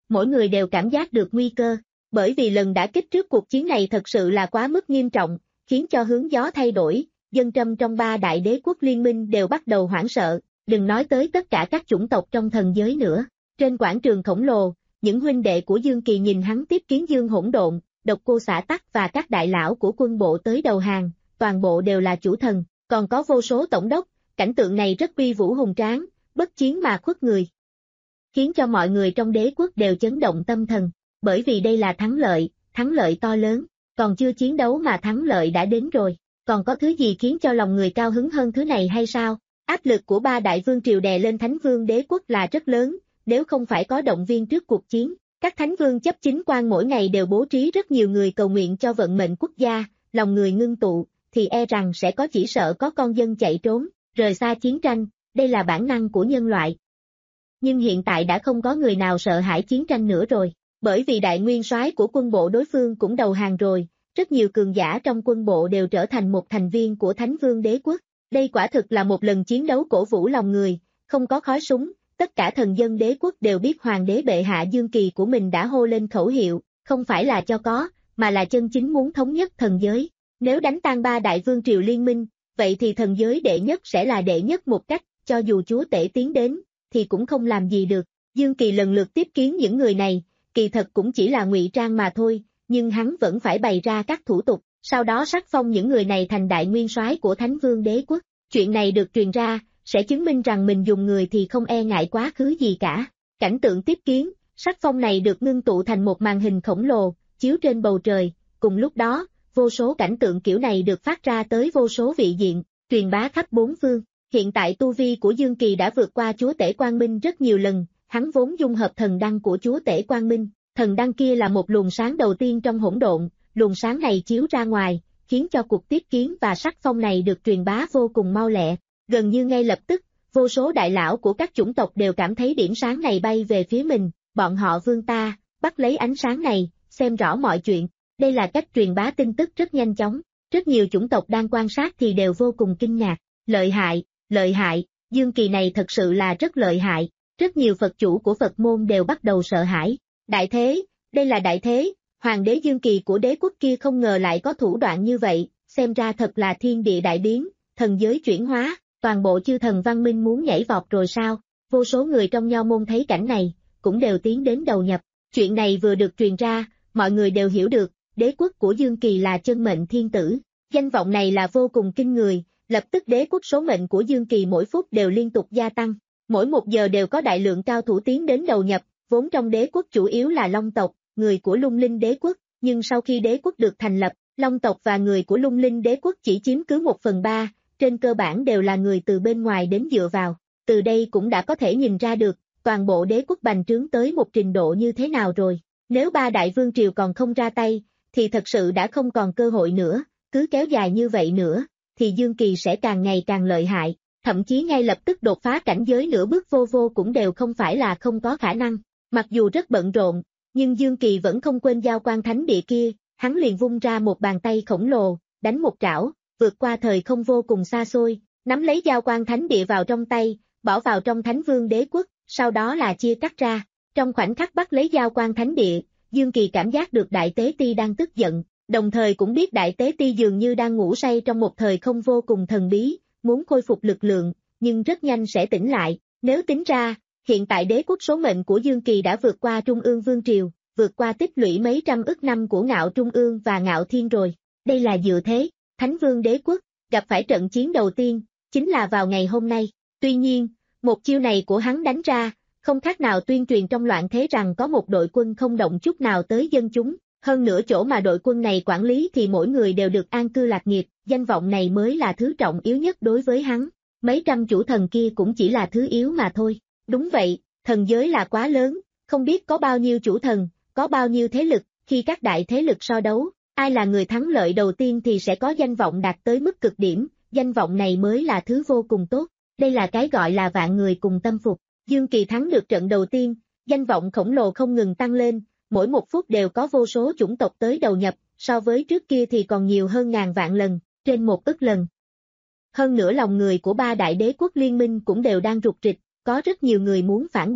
mỗi người đều cảm giác được nguy cơ, bởi vì lần đả kích trước cuộc chiến này thật sự là quá mức nghiêm trọng, khiến cho hướng gió thay đổi, dân trâm trong ba đại đế quốc liên minh đều bắt đầu hoảng sợ, đừng nói tới tất cả các chủng tộc trong thần giới nữa. Trên quảng trường khổng lồ, những huynh đệ của Dương Kỳ nhìn hắn tiếp kiến Dương Hỗn Độn, Độc Cô Xạ Tắc và các đại lão của quân bộ tới đầu hàng, toàn bộ đều là chủ thần, còn có vô số tổng đốc, cảnh tượng này rất uy vũ hùng tráng, bất chiến mà khuất người. Khiến cho mọi người trong đế quốc đều chấn động tâm thần, bởi vì đây là thắng lợi, thắng lợi to lớn, còn chưa chiến đấu mà thắng lợi đã đến rồi, còn có thứ gì khiến cho lòng người cao hứng hơn thứ này hay sao? Áp lực của ba đại vương triều đè lên Thánh Vương đế quốc là rất lớn, nếu không phải có động viên trước cuộc chiến, các Thánh Vương chấp chính quan mỗi ngày đều bố trí rất nhiều người cầu nguyện cho vận mệnh quốc gia, lòng người ngưng tụ, thì e rằng sẽ có chỉ sợ có con dân chạy trốn, rời xa chiến tranh, đây là bản năng của nhân loại. Nhưng hiện tại đã không có người nào sợ hãi chiến tranh nữa rồi, bởi vì đại nguyên soái của quân bộ đối phương cũng đầu hàng rồi, rất nhiều cường giả trong quân bộ đều trở thành một thành viên của Thánh Vương đế quốc. Đây quả thực là một lần chiến đấu cổ vũ lòng người, không có khói súng, tất cả thần dân đế quốc đều biết hoàng đế bệ hạ Dương Kỳ của mình đã hô lên khẩu hiệu, không phải là cho có, mà là chân chính muốn thống nhất thần giới. Nếu đánh tan ba đại vương triều liên minh, vậy thì thần giới đệ nhất sẽ là đệ nhất một cách, cho dù chúa tể tiến đến, thì cũng không làm gì được. Dương Kỳ lần lượt tiếp kiến những người này, kỳ thật cũng chỉ là ngụy trang mà thôi, nhưng hắn vẫn phải bày ra các thủ tục, sau đó sắc phong những người này thành đại nguyên soái của Thánh Vương đế quốc. Chuyện này được truyền ra, sẽ chứng minh rằng mình dùng người thì không e ngại quá khứ gì cả. Cảnh tượng tiếp kiến, sắc phong này được ngưng tụ thành một màn hình khổng lồ, chiếu trên bầu trời, cùng lúc đó, vô số cảnh tượng kiểu này được phát ra tới vô số vị diện, truyền bá khắp bốn phương. Hiện tại tu vi của Dương Kỳ đã vượt qua chúa tể Quang Minh rất nhiều lần, hắn vốn dung hợp thần đăng của chúa tể Quang Minh, thần đăng kia là một luồng sáng đầu tiên trong hỗn độn, luồng sáng này chiếu ra ngoài, khiến cho cuộc tiếp kiến và sắc phong này được truyền bá vô cùng mau lẹ, gần như ngay lập tức, vô số đại lão của các chủng tộc đều cảm thấy điểm sáng này bay về phía mình, bọn họ vươn ta, bắt lấy ánh sáng này, xem rõ mọi chuyện, đây là cách truyền bá tin tức rất nhanh chóng, rất nhiều chủng tộc đang quan sát thì đều vô cùng kinh ngạc, lợi hại, lợi hại, Dương Kỳ này thật sự là rất lợi hại, rất nhiều Phật chủ của Phật môn đều bắt đầu sợ hãi, đại thế, đây là đại thế. Hoàng đế Dương Kỳ của đế quốc kia không ngờ lại có thủ đoạn như vậy, xem ra thật là thiên địa đại biến, thần giới chuyển hóa, toàn bộ chư thần văn minh muốn nhảy vọt rồi sao? Vô số người trong nho môn thấy cảnh này, cũng đều tiến đến đầu nhập. Chuyện này vừa được truyền ra, mọi người đều hiểu được, đế quốc của Dương Kỳ là chân mệnh thiên tử. Danh vọng này là vô cùng kinh người, lập tức đế quốc số mệnh của Dương Kỳ mỗi phút đều liên tục gia tăng. Mỗi một giờ đều có đại lượng cao thủ tiến đến đầu nhập, vốn trong đế quốc chủ yếu là Long tộc, người của Lung Linh đế quốc, nhưng sau khi đế quốc được thành lập, Long tộc và người của Lung Linh đế quốc chỉ chiếm cứ một phần ba, trên cơ bản đều là người từ bên ngoài đến dựa vào. Từ đây cũng đã có thể nhìn ra được, toàn bộ đế quốc bành trướng tới một trình độ như thế nào rồi. Nếu ba đại vương triều còn không ra tay, thì thật sự đã không còn cơ hội nữa, cứ kéo dài như vậy nữa, thì Dương Kỳ sẽ càng ngày càng lợi hại, thậm chí ngay lập tức đột phá cảnh giới nửa bước vô vô cũng đều không phải là không có khả năng. Mặc dù rất bận rộn, nhưng Dương Kỳ vẫn không quên giao quan thánh địa kia, hắn liền vung ra một bàn tay khổng lồ, đánh một trảo, vượt qua thời không vô cùng xa xôi, nắm lấy giao quan thánh địa vào trong tay, bỏ vào trong Thánh Vương đế quốc, sau đó là chia cắt ra. Trong khoảnh khắc bắt lấy giao quan thánh địa, Dương Kỳ cảm giác được Đại Tế Ti đang tức giận, đồng thời cũng biết Đại Tế Ti dường như đang ngủ say trong một thời không vô cùng thần bí, muốn khôi phục lực lượng, nhưng rất nhanh sẽ tỉnh lại. Nếu tính ra, hiện tại đế quốc số mệnh của Dương Kỳ đã vượt qua Trung ương Vương Triều, vượt qua tích lũy mấy trăm ức năm của Ngạo Trung ương và Ngạo Thiên rồi. Đây là dựa thế, Thánh Vương đế quốc, gặp phải trận chiến đầu tiên, chính là vào ngày hôm nay. Tuy nhiên, một chiêu này của hắn đánh ra, không khác nào tuyên truyền trong loạn thế rằng có một đội quân không động chút nào tới dân chúng. Hơn nữa chỗ mà đội quân này quản lý thì mỗi người đều được an cư lạc nghiệp, danh vọng này mới là thứ trọng yếu nhất đối với hắn. Mấy trăm chủ thần kia cũng chỉ là thứ yếu mà thôi. Đúng vậy, thần giới là quá lớn, không biết có bao nhiêu chủ thần, có bao nhiêu thế lực, khi các đại thế lực so đấu, ai là người thắng lợi đầu tiên thì sẽ có danh vọng đạt tới mức cực điểm, danh vọng này mới là thứ vô cùng tốt. Đây là cái gọi là vạn người cùng tâm phục. Dương Kỳ thắng được trận đầu tiên, danh vọng khổng lồ không ngừng tăng lên, mỗi một phút đều có vô số chủng tộc tới đầu nhập, so với trước kia thì còn nhiều hơn ngàn vạn lần, trên một ức lần. Hơn nữa lòng người của ba đại đế quốc liên minh cũng đều đang rục rịch, có rất nhiều người muốn phản bội,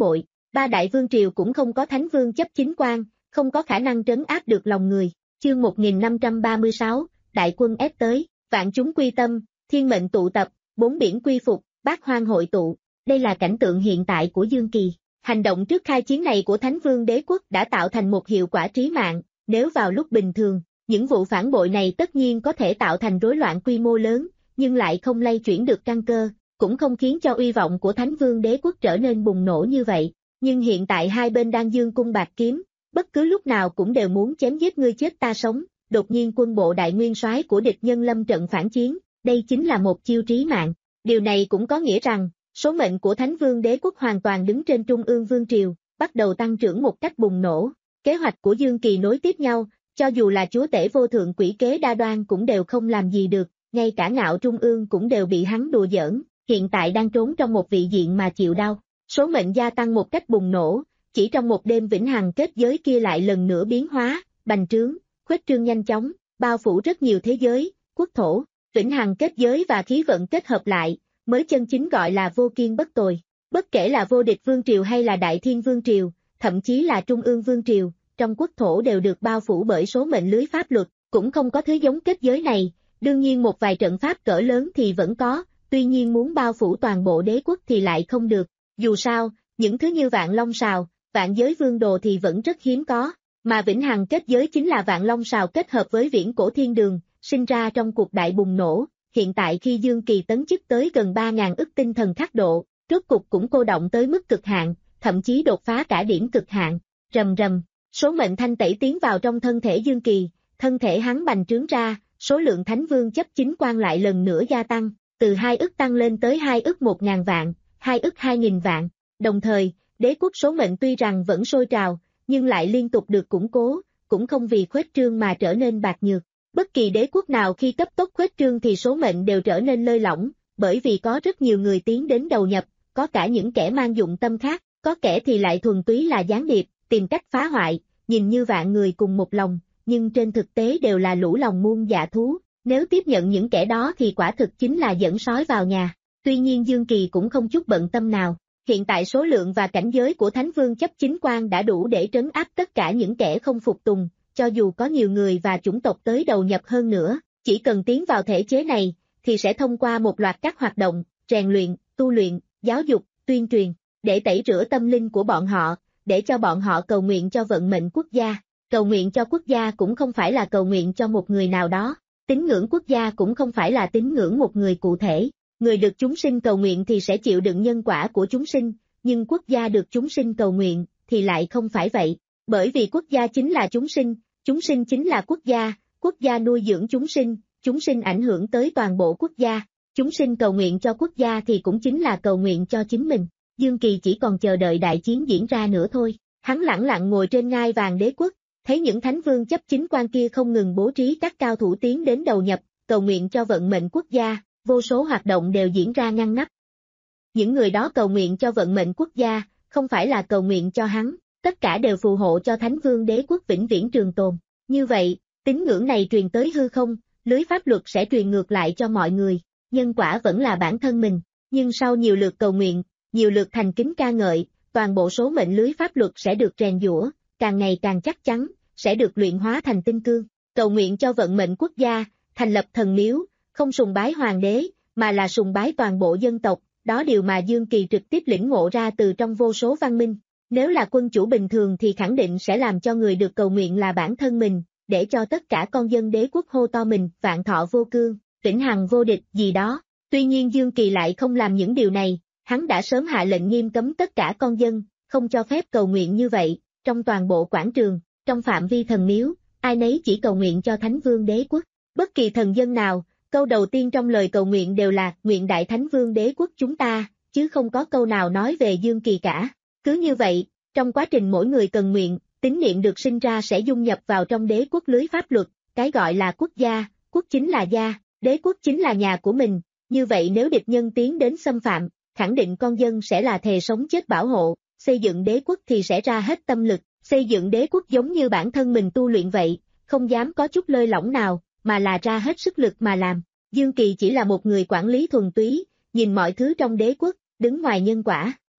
Ba đại vương triều cũng không có thánh vương chấp chính quan, không có khả năng trấn áp được lòng người. Chương một nghìn năm trăm ba mươi sáu, đại quân ép tới, vạn chúng quy tâm, thiên mệnh tụ tập, bốn biển quy phục, bát hoang hội tụ. Đây là cảnh tượng hiện tại của Dương Kỳ. Hành động trước khai chiến này của Thánh Vương Đế Quốc đã tạo thành một hiệu quả trí mạng, nếu vào lúc bình thường, những vụ phản bội này tất nhiên có thể tạo thành rối loạn quy mô lớn, nhưng lại không lay chuyển được căn cơ, cũng không khiến cho uy vọng của Thánh Vương Đế Quốc trở nên bùng nổ như vậy. Nhưng hiện tại hai bên đang dương cung bạt kiếm, bất cứ lúc nào cũng đều muốn chém giết ngươi chết ta sống, đột nhiên quân bộ đại nguyên soái của địch nhân lâm trận phản chiến, đây chính là một chiêu trí mạng. Điều này cũng có nghĩa rằng, số mệnh của Thánh Vương Đế Quốc hoàn toàn đứng trên Trung ương Vương Triều, bắt đầu tăng trưởng một cách bùng nổ. Kế hoạch của Dương Kỳ nối tiếp nhau, cho dù là chúa tể vô thượng quỷ kế đa đoan cũng đều không làm gì được, ngay cả ngạo Trung ương cũng đều bị hắn đùa giỡn, hiện tại đang trốn trong một vị diện mà chịu đau. Số mệnh gia tăng một cách bùng nổ, chỉ trong một đêm vĩnh hằng kết giới kia lại lần nữa biến hóa, bành trướng, khuếch trương nhanh chóng, bao phủ rất nhiều thế giới, quốc thổ. Vĩnh hằng kết giới và khí vận kết hợp lại, mới chân chính gọi là vô kiên bất tồi. Bất kể là vô địch vương triều hay là đại thiên vương triều, thậm chí là trung ương vương triều, trong quốc thổ đều được bao phủ bởi số mệnh lưới pháp luật, cũng không có thứ giống kết giới này. Đương nhiên một vài trận pháp cỡ lớn thì vẫn có, tuy nhiên muốn bao phủ toàn bộ đế quốc thì lại không được. Dù sao, những thứ như vạn long sào, vạn giới vương đồ thì vẫn rất hiếm có, mà vĩnh hằng kết giới chính là vạn long sào kết hợp với viễn cổ thiên đường, sinh ra trong cuộc đại bùng nổ. Hiện tại khi Dương Kỳ tấn chức tới gần ba nghìn ức tinh thần khắc độ, rốt cục cũng cô động tới mức cực hạn, thậm chí đột phá cả điểm cực hạn. Rầm rầm, số mệnh thanh tẩy tiến vào trong thân thể Dương Kỳ, thân thể hắn bành trướng ra, số lượng thánh vương chấp chính quan lại lần nữa gia tăng, từ hai ức tăng lên tới hai ức một ngàn vạn, hai ức hai nghìn vạn. Đồng thời, đế quốc số mệnh tuy rằng vẫn sôi trào, nhưng lại liên tục được củng cố, cũng không vì khuếch trương mà trở nên bạc nhược. Bất kỳ đế quốc nào khi cấp tốc khuếch trương thì số mệnh đều trở nên lơi lỏng, bởi vì có rất nhiều người tiến đến đầu nhập, có cả những kẻ mang dụng tâm khác, có kẻ thì lại thuần túy là gián điệp, tìm cách phá hoại, nhìn như vạn người cùng một lòng, nhưng trên thực tế đều là lũ lòng muôn dạ thú, nếu tiếp nhận những kẻ đó thì quả thực chính là dẫn sói vào nhà. Tuy nhiên Dương Kỳ cũng không chút bận tâm nào, hiện tại số lượng và cảnh giới của Thánh Vương chấp chính quan đã đủ để trấn áp tất cả những kẻ không phục tùng. Cho dù có nhiều người và chủng tộc tới đầu nhập hơn nữa, chỉ cần tiến vào thể chế này, thì sẽ thông qua một loạt các hoạt động, rèn luyện, tu luyện, giáo dục, tuyên truyền, để tẩy rửa tâm linh của bọn họ, để cho bọn họ cầu nguyện cho vận mệnh quốc gia. Cầu nguyện cho quốc gia cũng không phải là cầu nguyện cho một người nào đó, tín ngưỡng quốc gia cũng không phải là tín ngưỡng một người cụ thể. Người được chúng sinh cầu nguyện thì sẽ chịu đựng nhân quả của chúng sinh, nhưng quốc gia được chúng sinh cầu nguyện thì lại không phải vậy, bởi vì quốc gia chính là chúng sinh. Chúng sinh chính là quốc gia, quốc gia nuôi dưỡng chúng sinh, chúng sinh ảnh hưởng tới toàn bộ quốc gia, chúng sinh cầu nguyện cho quốc gia thì cũng chính là cầu nguyện cho chính mình. Dương Kỳ chỉ còn chờ đợi đại chiến diễn ra nữa thôi, hắn lẳng lặng ngồi trên ngai vàng đế quốc, thấy những thánh vương chấp chính quan kia không ngừng bố trí các cao thủ tiến đến đầu nhập, cầu nguyện cho vận mệnh quốc gia, vô số hoạt động đều diễn ra ngăn nắp. Những người đó cầu nguyện cho vận mệnh quốc gia, không phải là cầu nguyện cho hắn. Tất cả đều phù hộ cho Thánh Vương Đế Quốc vĩnh viễn trường tồn. Như vậy, tín ngưỡng này truyền tới hư không, lưới pháp luật sẽ truyền ngược lại cho mọi người. Nhân quả vẫn là bản thân mình. Nhưng sau nhiều lượt cầu nguyện, nhiều lượt thành kính ca ngợi, toàn bộ số mệnh lưới pháp luật sẽ được rèn giũa, càng ngày càng chắc chắn, sẽ được luyện hóa thành tinh cương. Cầu nguyện cho vận mệnh quốc gia, thành lập thần miếu, không sùng bái hoàng đế, mà là sùng bái toàn bộ dân tộc. Đó điều mà Dương Kỳ trực tiếp lĩnh ngộ ra từ trong vô số văn minh. Nếu là quân chủ bình thường thì khẳng định sẽ làm cho người được cầu nguyện là bản thân mình, để cho tất cả con dân đế quốc hô to mình vạn thọ vô cương, vĩnh hằng vô địch gì đó. Tuy nhiên Dương Kỳ lại không làm những điều này, hắn đã sớm hạ lệnh nghiêm cấm tất cả con dân, không cho phép cầu nguyện như vậy, trong toàn bộ quảng trường, trong phạm vi thần miếu, ai nấy chỉ cầu nguyện cho Thánh Vương Đế Quốc. Bất kỳ thần dân nào, câu đầu tiên trong lời cầu nguyện đều là nguyện đại Thánh Vương Đế Quốc chúng ta, chứ không có câu nào nói về Dương Kỳ cả. Cứ như vậy, trong quá trình mỗi người cần nguyện, tín niệm được sinh ra sẽ dung nhập vào trong đế quốc lưới pháp luật, cái gọi là quốc gia, quốc chính là gia, đế quốc chính là nhà của mình. Như vậy nếu địch nhân tiến đến xâm phạm, khẳng định con dân sẽ là thề sống chết bảo hộ, xây dựng đế quốc thì sẽ ra hết tâm lực, xây dựng đế quốc giống như bản thân mình tu luyện vậy, không dám có chút lơi lỏng nào, mà là ra hết sức lực mà làm. Dương Kỳ chỉ là một người quản lý thuần túy, nhìn mọi thứ trong đế quốc, đứng ngoài nhân quả.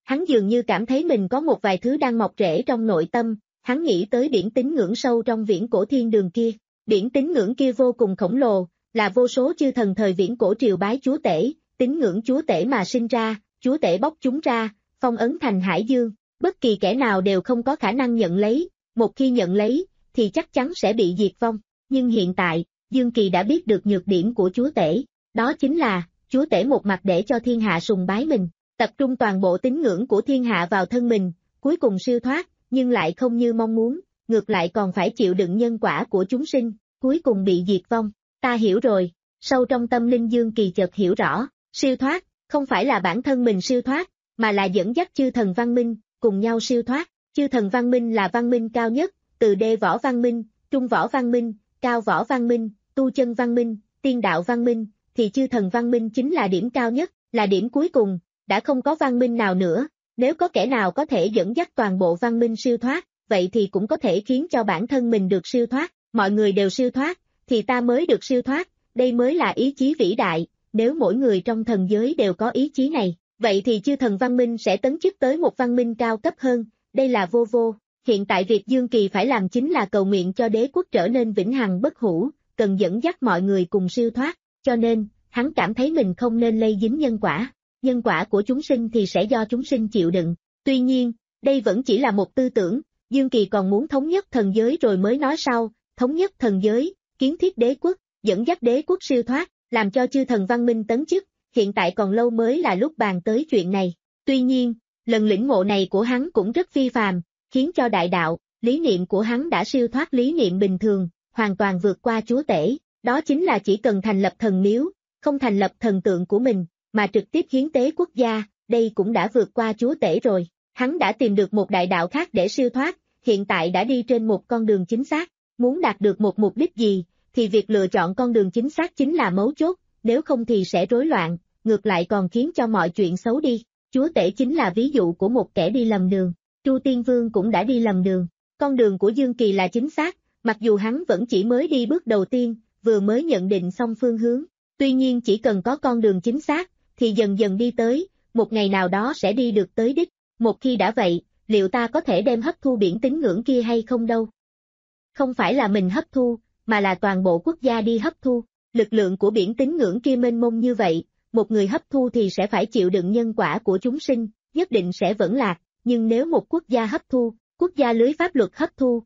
Hắn dường như cảm thấy mình có một vài thứ đang mọc rễ trong nội tâm, hắn nghĩ tới biển tín ngưỡng sâu trong viễn cổ thiên đường kia. Biển tín ngưỡng kia vô cùng khổng lồ, là vô số chư thần thời viễn cổ triều bái chúa tể, tín ngưỡng chúa tể mà sinh ra, chúa tể bóc chúng ra, phong ấn thành hải dương, bất kỳ kẻ nào đều không có khả năng nhận lấy, một khi nhận lấy, thì chắc chắn sẽ bị diệt vong. Nhưng hiện tại, Dương Kỳ đã biết được nhược điểm của chúa tể, đó chính là, chúa tể một mặt để cho thiên hạ sùng bái mình, tập trung toàn bộ tín ngưỡng của thiên hạ vào thân mình, cuối cùng siêu thoát, nhưng lại không như mong muốn, ngược lại còn phải chịu đựng nhân quả của chúng sinh, cuối cùng bị diệt vong. Ta hiểu rồi, sâu trong tâm linh Dương Kỳ chợt hiểu rõ, siêu thoát, không phải là bản thân mình siêu thoát, mà là dẫn dắt chư thần văn minh, cùng nhau siêu thoát. Chư thần văn minh là văn minh cao nhất, từ đê võ văn minh, trung võ văn minh, cao võ văn minh, tu chân văn minh, tiên đạo văn minh, thì chư thần văn minh chính là điểm cao nhất, là điểm cuối cùng, đã không có văn minh nào nữa. Nếu có kẻ nào có thể dẫn dắt toàn bộ văn minh siêu thoát, vậy thì cũng có thể khiến cho bản thân mình được siêu thoát, mọi người đều siêu thoát, thì ta mới được siêu thoát, đây mới là ý chí vĩ đại. Nếu mỗi người trong thần giới đều có ý chí này, vậy thì chư thần văn minh sẽ tấn chức tới một văn minh cao cấp hơn, đây là vô vô. Hiện tại việc Dương Kỳ phải làm chính là cầu nguyện cho đế quốc trở nên vĩnh hằng bất hủ, cần dẫn dắt mọi người cùng siêu thoát, cho nên, hắn cảm thấy mình không nên lây dính nhân quả. Nhân quả của chúng sinh thì sẽ do chúng sinh chịu đựng. Tuy nhiên, đây vẫn chỉ là một tư tưởng, Dương Kỳ còn muốn thống nhất thần giới rồi mới nói sau, thống nhất thần giới, kiến thiết đế quốc, dẫn dắt đế quốc siêu thoát, làm cho chư thần văn minh tấn chức, hiện tại còn lâu mới là lúc bàn tới chuyện này. Tuy nhiên, lần lĩnh ngộ này của hắn cũng rất phi phàm, khiến cho đại đạo, lý niệm của hắn đã siêu thoát lý niệm bình thường, hoàn toàn vượt qua chúa tể, đó chính là chỉ cần thành lập thần miếu, không thành lập thần tượng của mình, mà trực tiếp hiến tế quốc gia, đây cũng đã vượt qua chúa tể rồi. Hắn đã tìm được một đại đạo khác để siêu thoát, hiện tại đã đi trên một con đường chính xác, muốn đạt được một mục đích gì, thì việc lựa chọn con đường chính xác chính là mấu chốt, nếu không thì sẽ rối loạn, ngược lại còn khiến cho mọi chuyện xấu đi. Chúa tể chính là ví dụ của một kẻ đi lầm đường, Chu Tiên Vương cũng đã đi lầm đường, con đường của Dương Kỳ là chính xác, mặc dù hắn vẫn chỉ mới đi bước đầu tiên, vừa mới nhận định xong phương hướng, tuy nhiên chỉ cần có con đường chính xác, thì dần dần đi tới, một ngày nào đó sẽ đi được tới đích, một khi đã vậy, liệu ta có thể đem hấp thu biển tín ngưỡng kia hay không đâu? Không phải là mình hấp thu, mà là toàn bộ quốc gia đi hấp thu, lực lượng của biển tín ngưỡng kia mênh mông như vậy, một người hấp thu thì sẽ phải chịu đựng nhân quả của chúng sinh, nhất định sẽ vẫn lạc, nhưng nếu một quốc gia hấp thu, quốc gia lưới pháp luật hấp thu,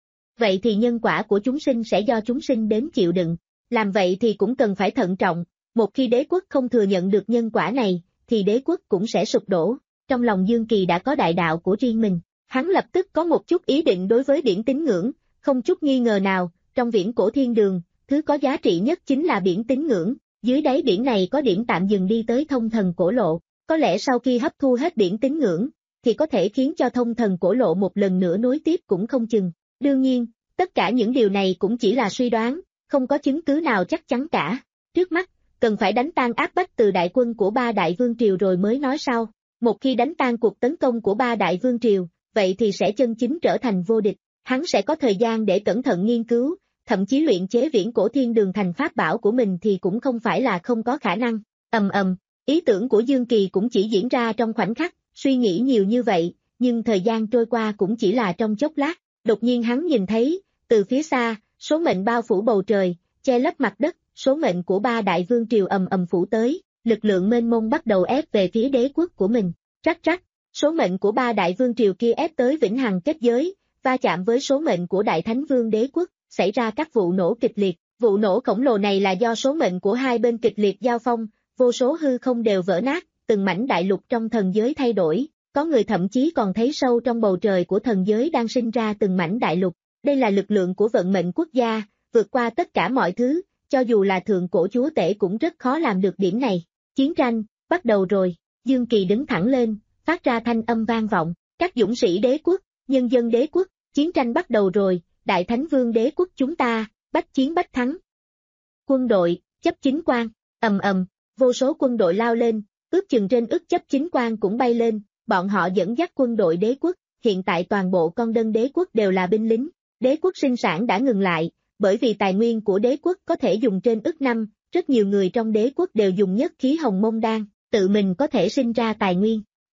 vậy thì nhân quả của chúng sinh sẽ do chúng sinh đến chịu đựng, làm vậy thì cũng cần phải thận trọng, một khi đế quốc không thừa nhận được nhân quả này, thì đế quốc cũng sẽ sụp đổ. Trong lòng Dương Kỳ đã có đại đạo của riêng mình, hắn lập tức có một chút ý định đối với biển tín ngưỡng, không chút nghi ngờ nào, trong viễn cổ thiên đường, thứ có giá trị nhất chính là biển tín ngưỡng, dưới đáy biển này có điểm tạm dừng đi tới thông thần cổ lộ, có lẽ sau khi hấp thu hết biển tín ngưỡng, thì có thể khiến cho thông thần cổ lộ một lần nữa nối tiếp cũng không chừng. Đương nhiên, tất cả những điều này cũng chỉ là suy đoán, không có chứng cứ nào chắc chắn cả. Trước mắt, cần phải đánh tan áp bách từ đại quân của ba đại vương triều rồi mới nói sau. Một khi đánh tan cuộc tấn công của ba đại vương triều, vậy thì sẽ chân chính trở thành vô địch. Hắn sẽ có thời gian để cẩn thận nghiên cứu, thậm chí luyện chế viễn cổ thiên đường thành pháp bảo của mình thì cũng không phải là không có khả năng. Ầm ầm, ý tưởng của Dương Kỳ cũng chỉ diễn ra trong khoảnh khắc, suy nghĩ nhiều như vậy, nhưng thời gian trôi qua cũng chỉ là trong chốc lát. Đột nhiên hắn nhìn thấy, từ phía xa, số mệnh bao phủ bầu trời, che lấp mặt đất, số mệnh của ba đại vương triều ầm ầm phủ tới, lực lượng mênh mông bắt đầu ép về phía đế quốc của mình. Rắc rắc, số mệnh của ba đại vương triều kia ép tới vĩnh hằng kết giới, va chạm với số mệnh của đại thánh vương đế quốc, xảy ra các vụ nổ kịch liệt. Vụ nổ khổng lồ này là do số mệnh của hai bên kịch liệt giao phong, vô số hư không đều vỡ nát, từng mảnh đại lục trong thần giới thay đổi, có người thậm chí còn thấy sâu trong bầu trời của thần giới đang sinh ra từng mảnh đại lục. Đây là lực lượng của vận mệnh quốc gia, vượt qua tất cả mọi thứ, cho dù là thượng cổ chúa tể cũng rất khó làm được điểm này. Chiến tranh, bắt đầu rồi, Dương Kỳ đứng thẳng lên, phát ra thanh âm vang vọng, các dũng sĩ đế quốc, nhân dân đế quốc, chiến tranh bắt đầu rồi, đại thánh vương đế quốc chúng ta, bách chiến bách thắng. Quân đội, chấp chính quan, ầm ầm, vô số quân đội lao lên, ước chừng trên ức chấp chính quan cũng bay lên, bọn họ dẫn dắt quân đội đế quốc, hiện tại toàn bộ con dân đế quốc đều là binh lính, đế quốc sinh sản đã ngừng lại, bởi vì tài nguyên của đế quốc có thể dùng trên ức năm, rất nhiều người trong đế quốc đều dùng nhất khí hồng mông đan, tự mình có thể sinh ra tài nguyên,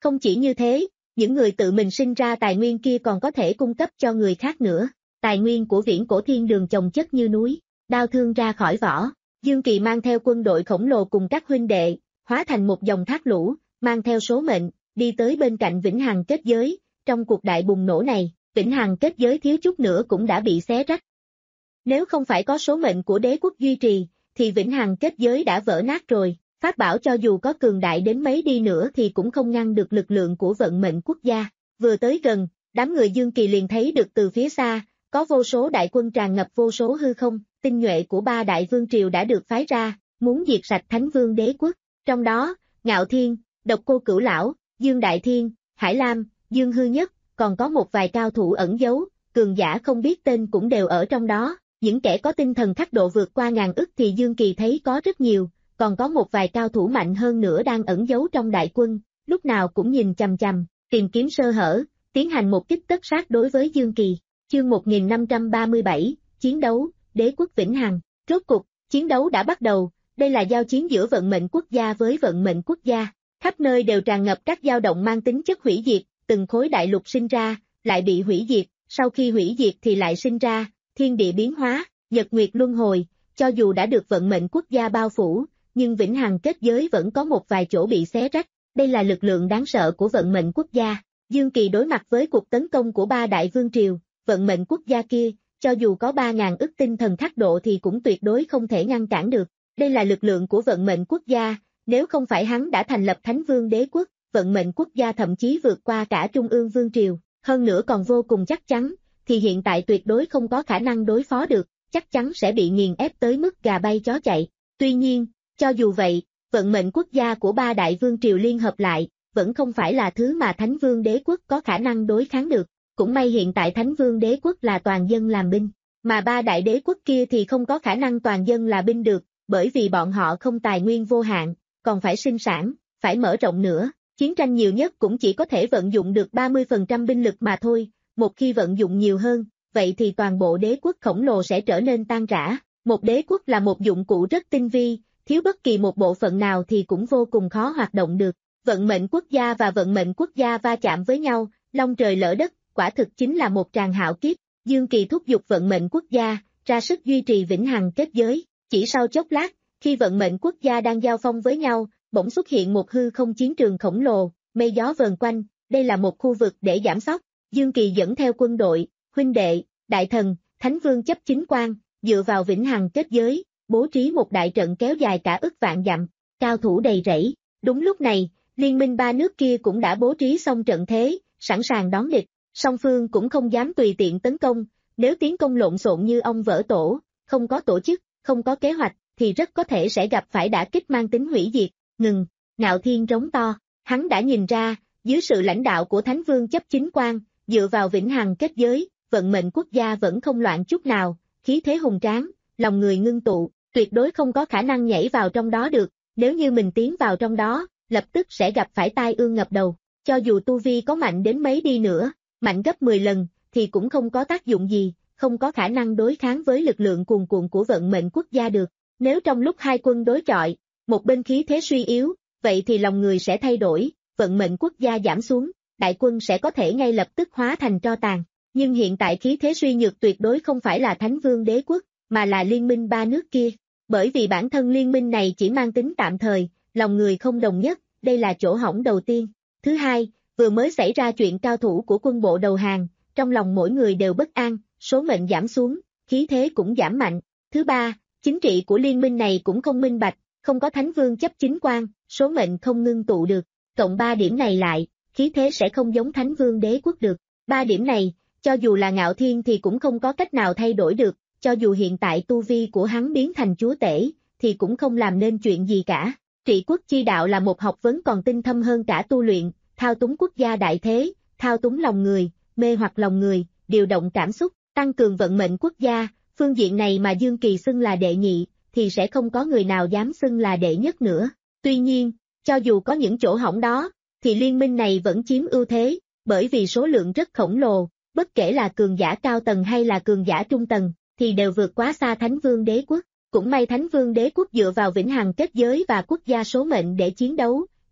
Không chỉ như thế, những người tự mình sinh ra tài nguyên kia còn có thể cung cấp cho người khác nữa. Tài nguyên của Viễn Cổ Thiên Đường chồng chất như núi, đao thương ra khỏi vỏ. Dương Kỳ mang theo quân đội khổng lồ cùng các huynh đệ, hóa thành một dòng thác lũ, mang theo số mệnh, đi tới bên cạnh Vĩnh Hằng kết giới. Trong cuộc đại bùng nổ này, Vĩnh Hằng kết giới thiếu chút nữa cũng đã bị xé rách. Nếu không phải có số mệnh của đế quốc duy trì, thì Vĩnh Hằng kết giới đã vỡ nát rồi. Pháp bảo cho dù có cường đại đến mấy đi nữa thì cũng không ngăn được lực lượng của vận mệnh quốc gia. Vừa tới gần, đám người Dương Kỳ liền thấy được từ phía xa, có vô số đại quân tràn ngập vô số hư không, tinh nhuệ của ba đại vương triều đã được phái ra, muốn diệt sạch Thánh Vương đế quốc. Trong đó, Ngạo Thiên, Độc Cô Cửu Lão, Dương Đại Thiên, Hải Lam, Dương Hư Nhất, còn có một vài cao thủ ẩn giấu, cường giả không biết tên cũng đều ở trong đó. Những kẻ có tinh thần khắc độ vượt qua ngàn ức thì Dương Kỳ thấy có rất nhiều, còn có một vài cao thủ mạnh hơn nữa đang ẩn giấu trong đại quân, lúc nào cũng nhìn chằm chằm, tìm kiếm sơ hở, tiến hành một kích tất sát đối với Dương Kỳ. Chương một nghìn năm trăm ba mươi bảy, Chiến đấu, Đế quốc Vĩnh Hằng. Rốt cục, chiến đấu đã bắt đầu, đây là giao chiến giữa vận mệnh quốc gia với vận mệnh quốc gia. Khắp nơi đều tràn ngập các dao động mang tính chất hủy diệt, từng khối đại lục sinh ra, lại bị hủy diệt, sau khi hủy diệt thì lại sinh ra, thiên địa biến hóa, nhật nguyệt luân hồi, cho dù đã được vận mệnh quốc gia bao phủ, nhưng Vĩnh Hằng kết giới vẫn có một vài chỗ bị xé rách, đây là lực lượng đáng sợ của vận mệnh quốc gia. Dương Kỳ đối mặt với cuộc tấn công của ba đại vương triều, vận mệnh quốc gia kia, cho dù có ba ngàn ức tinh thần khắc độ thì cũng tuyệt đối không thể ngăn cản được. Đây là lực lượng của vận mệnh quốc gia, nếu không phải hắn đã thành lập Thánh Vương đế quốc, vận mệnh quốc gia thậm chí vượt qua cả Trung ương vương triều, hơn nữa còn vô cùng chắc chắn, thì hiện tại tuyệt đối không có khả năng đối phó được, chắc chắn sẽ bị nghiền ép tới mức gà bay chó chạy. Tuy nhiên, cho dù vậy, vận mệnh quốc gia của ba đại vương triều liên hợp lại, vẫn không phải là thứ mà Thánh Vương đế quốc có khả năng đối kháng được. Cũng may hiện tại Thánh Vương đế quốc là toàn dân làm binh, mà ba đại đế quốc kia thì không có khả năng toàn dân là binh được, bởi vì bọn họ không tài nguyên vô hạn, còn phải sinh sản, phải mở rộng nữa. Chiến tranh nhiều nhất cũng chỉ có thể vận dụng được ba mươi phần trăm binh lực mà thôi, một khi vận dụng nhiều hơn, vậy thì toàn bộ đế quốc khổng lồ sẽ trở nên tan rã. Một đế quốc là một dụng cụ rất tinh vi, thiếu bất kỳ một bộ phận nào thì cũng vô cùng khó hoạt động được. Vận mệnh quốc gia và vận mệnh quốc gia va chạm với nhau, long trời lỡ đất, quả thực chính là một tràng hạo kiếp. Dương Kỳ thúc giục vận mệnh quốc gia, ra sức duy trì Vĩnh Hằng kết giới. Chỉ sau chốc lát, khi vận mệnh quốc gia đang giao phong với nhau, bỗng xuất hiện một hư không chiến trường khổng lồ, mây gió vờn quanh, đây là một khu vực để giảm sóc. Dương Kỳ dẫn theo quân đội, huynh đệ, đại thần, Thánh Vương chấp chính quan, dựa vào Vĩnh Hằng kết giới, bố trí một đại trận kéo dài cả ức vạn dặm, cao thủ đầy rẫy. Đúng lúc này, liên minh ba nước kia cũng đã bố trí xong trận thế, sẵn sàng đón địch. Song phương cũng không dám tùy tiện tấn công, nếu tiến công lộn xộn như ong vỡ tổ, không có tổ chức, không có kế hoạch, thì rất có thể sẽ gặp phải đả kích mang tính hủy diệt. Ngừng, Ngạo Thiên trống to, hắn đã nhìn ra, dưới sự lãnh đạo của Thánh Vương chấp chính quan, dựa vào Vĩnh Hằng kết giới, vận mệnh quốc gia vẫn không loạn chút nào, khí thế hùng tráng, lòng người ngưng tụ, tuyệt đối không có khả năng nhảy vào trong đó được, nếu như mình tiến vào trong đó, lập tức sẽ gặp phải tai ương ngập đầu, cho dù tu vi có mạnh đến mấy đi nữa, mạnh gấp mười lần, thì cũng không có tác dụng gì, không có khả năng đối kháng với lực lượng cuồn cuộn của vận mệnh quốc gia được. Nếu trong lúc hai quân đối chọi, một bên khí thế suy yếu, vậy thì lòng người sẽ thay đổi, vận mệnh quốc gia giảm xuống, đại quân sẽ có thể ngay lập tức hóa thành tro tàn. Nhưng hiện tại khí thế suy nhược tuyệt đối không phải là Thánh Vương đế quốc, mà là liên minh ba nước kia. Bởi vì bản thân liên minh này chỉ mang tính tạm thời, lòng người không đồng nhất, đây là chỗ hỏng đầu tiên. Thứ hai, vừa mới xảy ra chuyện cao thủ của quân bộ đầu hàng, trong lòng mỗi người đều bất an, số mệnh giảm xuống, khí thế cũng giảm mạnh. Thứ ba, chính trị của liên minh này cũng không minh bạch, không có Thánh Vương chấp chính quan, số mệnh không ngưng tụ được. Cộng ba điểm này lại, khí thế sẽ không giống Thánh Vương đế quốc được. Ba điểm này, cho dù là Ngạo Thiên thì cũng không có cách nào thay đổi được, cho dù hiện tại tu vi của hắn biến thành chúa tể, thì cũng không làm nên chuyện gì cả. Trị quốc chi đạo là một học vấn còn tinh thâm hơn cả tu luyện, thao túng quốc gia đại thế, thao túng lòng người, mê hoặc lòng người, điều động cảm xúc, tăng cường vận mệnh quốc gia, phương diện này mà Dương Kỳ xưng là đệ nhị, thì sẽ không có người nào dám xưng là đệ nhất nữa. Tuy nhiên, cho dù có những chỗ hỏng đó, thì liên minh này vẫn chiếm ưu thế, bởi vì số lượng rất khổng lồ, bất kể là cường giả cao tầng hay là cường giả trung tầng, thì đều vượt quá xa Thánh Vương đế quốc. Cũng may Thánh Vương đế quốc dựa vào Vĩnh Hằng kết giới và quốc gia số mệnh để chiến đấu,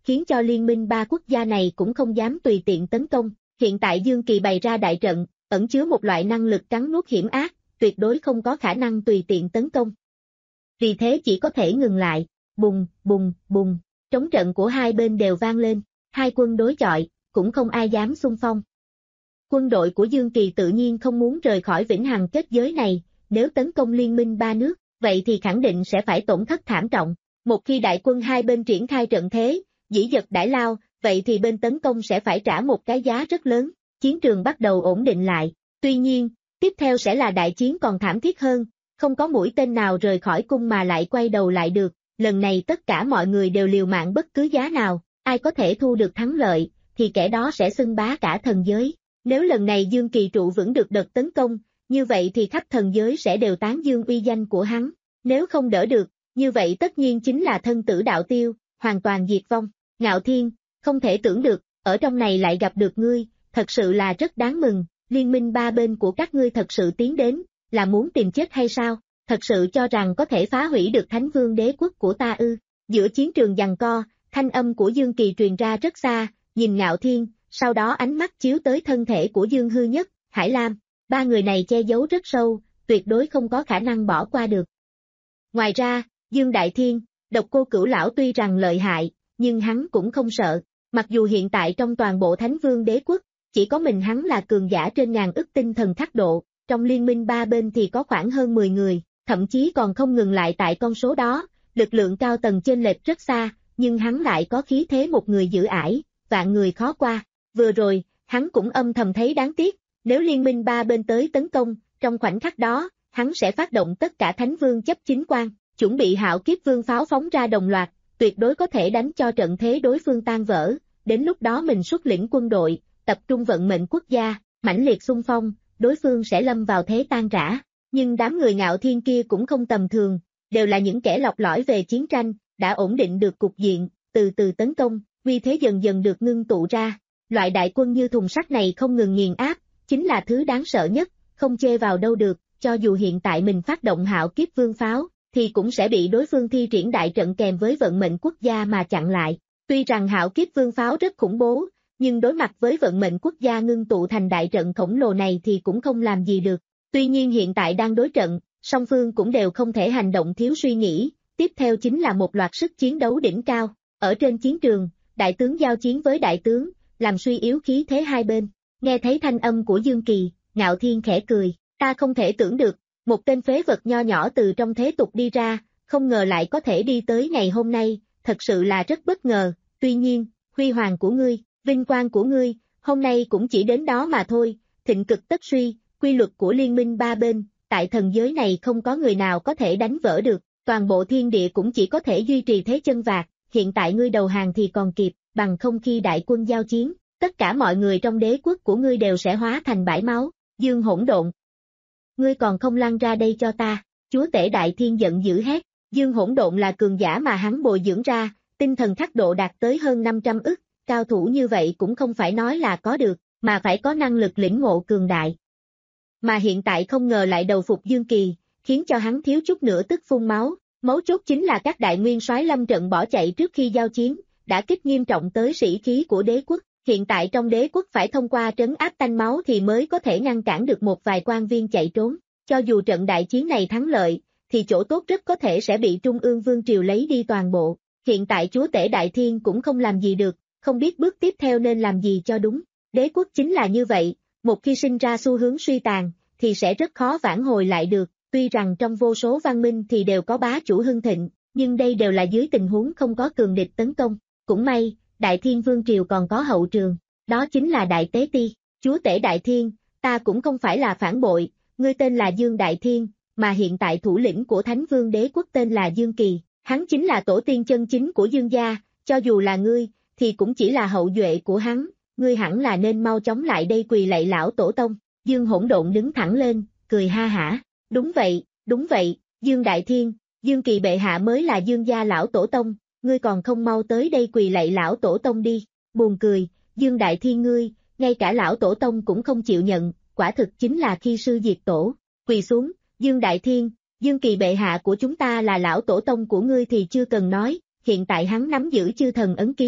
khiến cho liên minh ba quốc gia này cũng không dám tùy tiện tấn công. Hiện tại Dương Kỳ bày ra đại trận, ẩn chứa một loại năng lực cắn nuốt hiểm ác, tuyệt đối không có khả năng tùy tiện tấn công. Vì thế chỉ có thể ngừng lại, bùng, bùng, bùng, trống trận của hai bên đều vang lên, hai quân đối chọi, cũng không ai dám xung phong. Quân đội của Dương Kỳ tự nhiên không muốn rời khỏi vĩnh hằng kết giới này, nếu tấn công liên minh ba nước, vậy thì khẳng định sẽ phải tổn thất thảm trọng. Một khi đại quân hai bên triển khai trận thế, dĩ dật đãi lao, vậy thì bên tấn công sẽ phải trả một cái giá rất lớn. Chiến trường bắt đầu ổn định lại. Tuy nhiên, tiếp theo sẽ là đại chiến còn thảm thiết hơn, không có mũi tên nào rời khỏi cung mà lại quay đầu lại được. Lần này tất cả mọi người đều liều mạng bất cứ giá nào, ai có thể thu được thắng lợi, thì kẻ đó sẽ xưng bá cả thần giới. Nếu lần này Dương Kỳ trụ vững được đợt tấn công, như vậy thì khắp thần giới sẽ đều tán dương uy danh của hắn. Nếu không đỡ được, như vậy tất nhiên chính là thân tử đạo tiêu, hoàn toàn diệt vong. Ngạo Thiên, không thể tưởng được, ở trong này lại gặp được ngươi, thật sự là rất đáng mừng. Liên minh ba bên của các ngươi thật sự tiến đến, là muốn tìm chết hay sao? Thật sự cho rằng có thể phá hủy được Thánh Vương đế quốc của ta ư? Giữa chiến trường giằng co, thanh âm của Dương Kỳ truyền ra rất xa, nhìn Ngạo Thiên, sau đó ánh mắt chiếu tới thân thể của Dương Hư Nhất, Hải Lam. Ba người này che giấu rất sâu, tuyệt đối không có khả năng bỏ qua được. Ngoài ra, Dương Đại Thiên, Độc Cô Cửu Lão tuy rằng lợi hại, nhưng hắn cũng không sợ. Mặc dù hiện tại trong toàn bộ Thánh Vương đế quốc, chỉ có mình hắn là cường giả trên ngàn ức tinh thần khắc độ, trong liên minh ba bên thì có khoảng hơn mười người, thậm chí còn không ngừng lại tại con số đó, lực lượng cao tầng chênh lệch rất xa, nhưng hắn lại có khí thế một người giữ ải, vạn người khó qua. Vừa rồi, hắn cũng âm thầm thấy đáng tiếc, nếu liên minh ba bên tới tấn công, trong khoảnh khắc đó, hắn sẽ phát động tất cả Thánh Vương chấp chính quan, chuẩn bị Hạo Kiếp Vương pháo phóng ra đồng loạt, tuyệt đối có thể đánh cho trận thế đối phương tan vỡ, đến lúc đó mình xuất lĩnh quân đội, tập trung vận mệnh quốc gia, mãnh liệt xung phong, đối phương sẽ lâm vào thế tan rã. Nhưng đám người Ngạo Thiên kia cũng không tầm thường, đều là những kẻ lọc lõi về chiến tranh, đã ổn định được cục diện, từ từ tấn công, uy thế dần dần được ngưng tụ ra. Loại đại quân như thùng sắt này không ngừng nghiền áp, chính là thứ đáng sợ nhất, không chê vào đâu được, cho dù hiện tại mình phát động Hạo Kiếp Vương pháo, thì cũng sẽ bị đối phương thi triển đại trận kèm với vận mệnh quốc gia mà chặn lại. Tuy rằng Hạo Kiếp Vương pháo rất khủng bố, nhưng đối mặt với vận mệnh quốc gia ngưng tụ thành đại trận khổng lồ này thì cũng không làm gì được. Tuy nhiên hiện tại đang đối trận, song phương cũng đều không thể hành động thiếu suy nghĩ, tiếp theo chính là một loạt sức chiến đấu đỉnh cao. Ở trên chiến trường, đại tướng giao chiến với đại tướng, làm suy yếu khí thế hai bên. Nghe thấy thanh âm của Dương Kỳ, Ngạo Thiên khẽ cười, ta không thể tưởng được, một tên phế vật nho nhỏ từ trong thế tục đi ra, không ngờ lại có thể đi tới ngày hôm nay, thật sự là rất bất ngờ. Tuy nhiên, huy hoàng của ngươi, vinh quang của ngươi, hôm nay cũng chỉ đến đó mà thôi. Thịnh cực tất suy, quy luật của liên minh ba bên, tại thần giới này không có người nào có thể đánh vỡ được, toàn bộ thiên địa cũng chỉ có thể duy trì thế chân vạc. Hiện tại ngươi đầu hàng thì còn kịp, bằng không khi đại quân giao chiến, tất cả mọi người trong đế quốc của ngươi đều sẽ hóa thành bãi máu. Dương Hỗn Độn, ngươi còn không lăn ra đây cho ta! Chúa tể Đại Thiên giận dữ hét. Dương Hỗn Độn là cường giả mà hắn bồi dưỡng ra, tinh thần khắc độ đạt tới hơn năm trăm ức, cao thủ như vậy cũng không phải nói là có được, mà phải có năng lực lĩnh ngộ cường đại. Mà hiện tại không ngờ lại đầu phục Dương Kỳ, khiến cho hắn thiếu chút nữa tức phun máu. Mấu chốt chính là các đại nguyên soái lâm trận bỏ chạy trước khi giao chiến, đã kích nghiêm trọng tới sĩ khí của đế quốc. Hiện tại trong đế quốc phải thông qua trấn áp tanh máu thì mới có thể ngăn cản được một vài quan viên chạy trốn. Cho dù trận đại chiến này thắng lợi, thì chỗ tốt rất có thể sẽ bị Trung ương Vương Triều lấy đi toàn bộ. Hiện tại chúa tể Đại Thiên cũng không làm gì được, không biết bước tiếp theo nên làm gì cho đúng. Đế quốc chính là như vậy, một khi sinh ra xu hướng suy tàn, thì sẽ rất khó vãn hồi lại được. Tuy rằng trong vô số văn minh thì đều có bá chủ hưng thịnh, nhưng đây đều là dưới tình huống không có cường địch tấn công. Cũng may, Đại Thiên Vương Triều còn có hậu trường, đó chính là Đại Tế Ti. Chúa tể Đại Thiên, ta cũng không phải là phản bội, ngươi tên là Dương Đại Thiên, mà hiện tại thủ lĩnh của Thánh Vương đế quốc tên là Dương Kỳ, hắn chính là tổ tiên chân chính của Dương gia, cho dù là ngươi, thì cũng chỉ là hậu duệ của hắn, ngươi hẳn là nên mau chóng lại đây quỳ lạy lão tổ tông. Dương Hỗn Độn đứng thẳng lên, cười ha hả. Đúng vậy, đúng vậy, Dương Đại Thiên, Dương Kỳ bệ hạ mới là Dương gia lão tổ tông, ngươi còn không mau tới đây quỳ lạy lão tổ tông đi. Buồn cười, Dương Đại Thiên ngươi, ngay cả lão tổ tông cũng không chịu nhận, quả thực chính là khi sư diệt tổ. Quỳ xuống, Dương Đại Thiên, Dương Kỳ bệ hạ của chúng ta là lão tổ tông của ngươi thì chưa cần nói, hiện tại hắn nắm giữ chư thần ấn ký,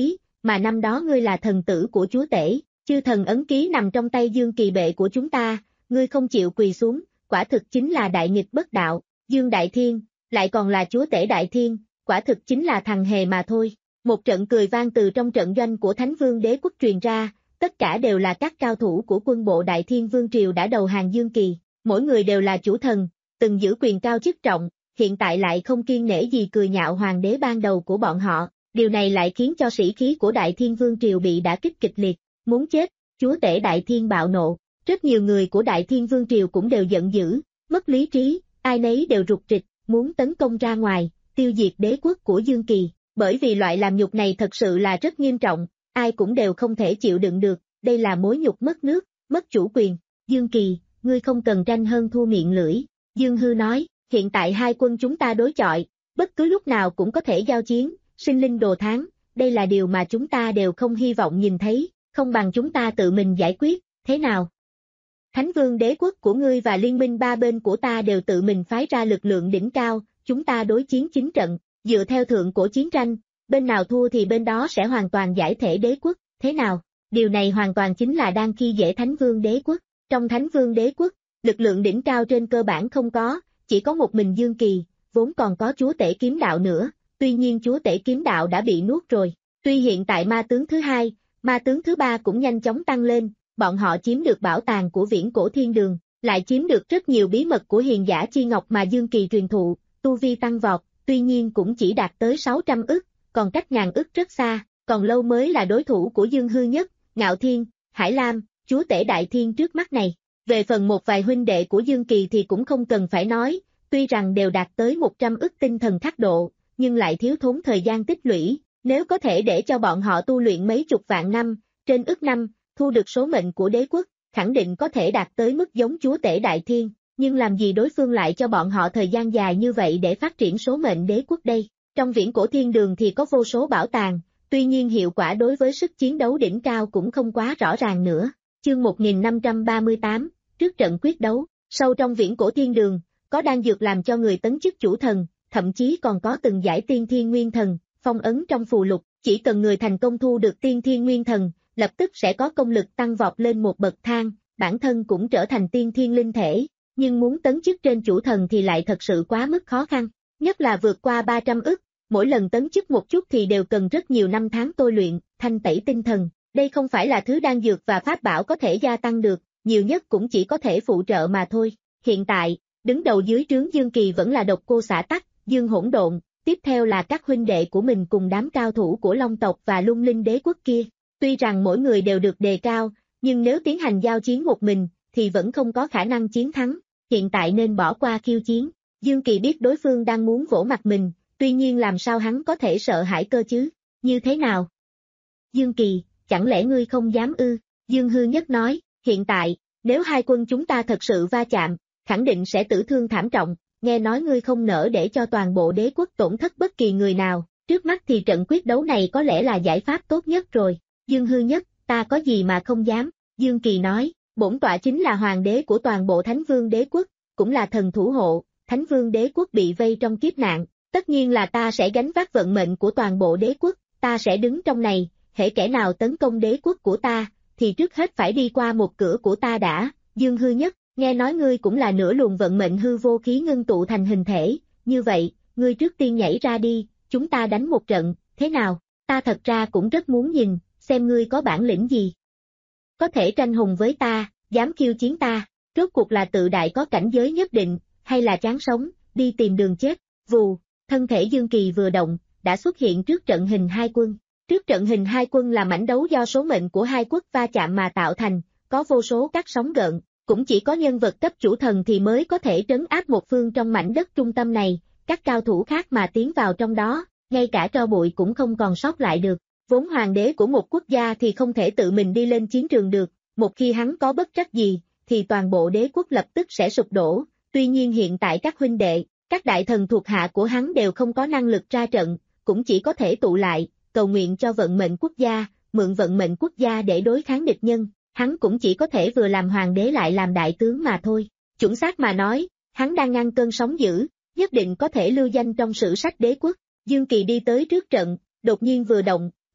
mà năm đó ngươi là thần tử của chúa tể, chư thần ấn ký nằm trong tay Dương Kỳ bệ của chúng ta, ngươi không chịu quỳ xuống, quả thực chính là đại nghịch bất đạo, Dương Đại Thiên, lại còn là chúa tể Đại Thiên, quả thực chính là thằng hề mà thôi. Một trận cười vang từ trong trận doanh của Thánh Vương Đế Quốc truyền ra, tất cả đều là các cao thủ của quân bộ Đại Thiên Vương Triều đã đầu hàng Dương Kỳ, mỗi người đều là chủ thần, từng giữ quyền cao chức trọng, hiện tại lại không kiêng nể gì cười nhạo hoàng đế ban đầu của bọn họ, điều này lại khiến cho sĩ khí của Đại Thiên Vương Triều bị đả kích kịch liệt, muốn chết, chúa tể Đại Thiên bạo nộ, rất nhiều người của Đại Thiên Vương Triều cũng đều giận dữ, mất lý trí, ai nấy đều rục rịch, muốn tấn công ra ngoài, tiêu diệt đế quốc của Dương Kỳ, bởi vì loại làm nhục này thật sự là rất nghiêm trọng, ai cũng đều không thể chịu đựng được, đây là mối nhục mất nước, mất chủ quyền. Dương Kỳ, ngươi không cần tranh hơn thua miệng lưỡi, Dương Hư nói, hiện tại hai quân chúng ta đối chọi, bất cứ lúc nào cũng có thể giao chiến, sinh linh đồ tháng, đây là điều mà chúng ta đều không hy vọng nhìn thấy, không bằng chúng ta tự mình giải quyết, thế nào? Thánh Vương Đế Quốc của ngươi và liên minh ba bên của ta đều tự mình phái ra lực lượng đỉnh cao, chúng ta đối chiến chính trận, dựa theo thượng cổ chiến tranh, bên nào thua thì bên đó sẽ hoàn toàn giải thể đế quốc, thế nào? Điều này hoàn toàn chính là đang khi dễ Thánh Vương Đế Quốc. Trong Thánh Vương Đế Quốc, lực lượng đỉnh cao trên cơ bản không có, chỉ có một mình Dương Kỳ, vốn còn có chúa tể kiếm đạo nữa, tuy nhiên chúa tể kiếm đạo đã bị nuốt rồi. Tuy hiện tại ma tướng thứ hai, ma tướng thứ ba cũng nhanh chóng tăng lên, bọn họ chiếm được bảo tàng của viễn cổ thiên đường, lại chiếm được rất nhiều bí mật của hiền giả chi ngọc mà Dương Kỳ truyền thụ, tu vi tăng vọt, tuy nhiên cũng chỉ đạt tới sáu trăm ức, còn cách ngàn ức rất xa, còn lâu mới là đối thủ của Dương Hư Nhất, Ngạo Thiên, Hải Lam, chúa tể Đại Thiên trước mắt này. Về phần một vài huynh đệ của Dương Kỳ thì cũng không cần phải nói, tuy rằng đều đạt tới một trăm ức tinh thần khắc độ, nhưng lại thiếu thốn thời gian tích lũy, nếu có thể để cho bọn họ tu luyện mấy chục vạn năm, trên ức năm, thu được số mệnh của đế quốc, khẳng định có thể đạt tới mức giống chúa tể Đại Thiên, nhưng làm gì đối phương lại cho bọn họ thời gian dài như vậy để phát triển số mệnh đế quốc đây? Trong viễn cổ thiên đường thì có vô số bảo tàng, tuy nhiên hiệu quả đối với sức chiến đấu đỉnh cao cũng không quá rõ ràng nữa. Chương một nghìn năm trăm ba mươi tám, trước trận quyết đấu, sâu trong viễn cổ thiên đường, có đan dược làm cho người tấn chức chủ thần, thậm chí còn có từng giải tiên thiên nguyên thần, phong ấn trong phù lục, chỉ cần người thành công thu được tiên thiên nguyên thần, lập tức sẽ có công lực tăng vọt lên một bậc thang, bản thân cũng trở thành tiên thiên linh thể, nhưng muốn tấn chức trên chủ thần thì lại thật sự quá mức khó khăn, nhất là vượt qua ba trăm ức, mỗi lần tấn chức một chút thì đều cần rất nhiều năm tháng tôi luyện, thanh tẩy tinh thần, đây không phải là thứ đan dược và pháp bảo có thể gia tăng được, nhiều nhất cũng chỉ có thể phụ trợ mà thôi. Hiện tại, đứng đầu dưới trướng Dương Kỳ vẫn là Độc Cô Xả Tắc, Dương Hỗn Độn, tiếp theo là các huynh đệ của mình cùng đám cao thủ của Long tộc và Lung Linh Đế Quốc kia. Tuy rằng mỗi người đều được đề cao, nhưng nếu tiến hành giao chiến một mình, thì vẫn không có khả năng chiến thắng, hiện tại nên bỏ qua khiêu chiến. Dương Kỳ biết đối phương đang muốn vỗ mặt mình, tuy nhiên làm sao hắn có thể sợ hãi cơ chứ, như thế nào? Dương Kỳ, chẳng lẽ ngươi không dám ư? Dương Hư Nhất nói, hiện tại, nếu hai quân chúng ta thật sự va chạm, khẳng định sẽ tử thương thảm trọng, nghe nói ngươi không nỡ để cho toàn bộ đế quốc tổn thất bất kỳ người nào, trước mắt thì trận quyết đấu này có lẽ là giải pháp tốt nhất rồi. Dương Hư Nhất, ta có gì mà không dám? Dương Kỳ nói, bổn tọa chính là hoàng đế của toàn bộ Thánh Vương Đế Quốc, cũng là thần thủ hộ, Thánh Vương Đế Quốc bị vây trong kiếp nạn, tất nhiên là ta sẽ gánh vác vận mệnh của toàn bộ đế quốc, ta sẽ đứng trong này, hễ kẻ nào tấn công đế quốc của ta, thì trước hết phải đi qua một cửa của ta đã. Dương Hư Nhất, nghe nói ngươi cũng là nửa luồng vận mệnh hư vô khí ngưng tụ thành hình thể, như vậy, ngươi trước tiên nhảy ra đi, chúng ta đánh một trận, thế nào? Ta thật ra cũng rất muốn nhìn, xem ngươi có bản lĩnh gì. Có thể tranh hùng với ta, dám khiêu chiến ta, rốt cuộc là tự đại có cảnh giới nhất định, hay là chán sống, đi tìm đường chết. Vù, thân thể Dương Kỳ vừa động, đã xuất hiện trước trận hình hai quân. Trước trận hình hai quân là mảnh đấu do số mệnh của hai quốc va chạm mà tạo thành, có vô số các sóng gợn, cũng chỉ có nhân vật cấp chủ thần thì mới có thể trấn áp một phương trong mảnh đất trung tâm này, các cao thủ khác mà tiến vào trong đó, ngay cả tro bụi cũng không còn sót lại được. Vốn hoàng đế của một quốc gia thì không thể tự mình đi lên chiến trường được, một khi hắn có bất trắc gì, thì toàn bộ đế quốc lập tức sẽ sụp đổ, tuy nhiên hiện tại các huynh đệ, các đại thần thuộc hạ của hắn đều không có năng lực ra trận, cũng chỉ có thể tụ lại, cầu nguyện cho vận mệnh quốc gia, mượn vận mệnh quốc gia để đối kháng địch nhân, hắn cũng chỉ có thể vừa làm hoàng đế lại làm đại tướng mà thôi. Chuẩn xác mà nói, hắn đang ngăn cơn sóng dữ, nhất định có thể lưu danh trong sử sách đế quốc. Dương Kỳ đi tới trước trận, đột nhiên vừa động,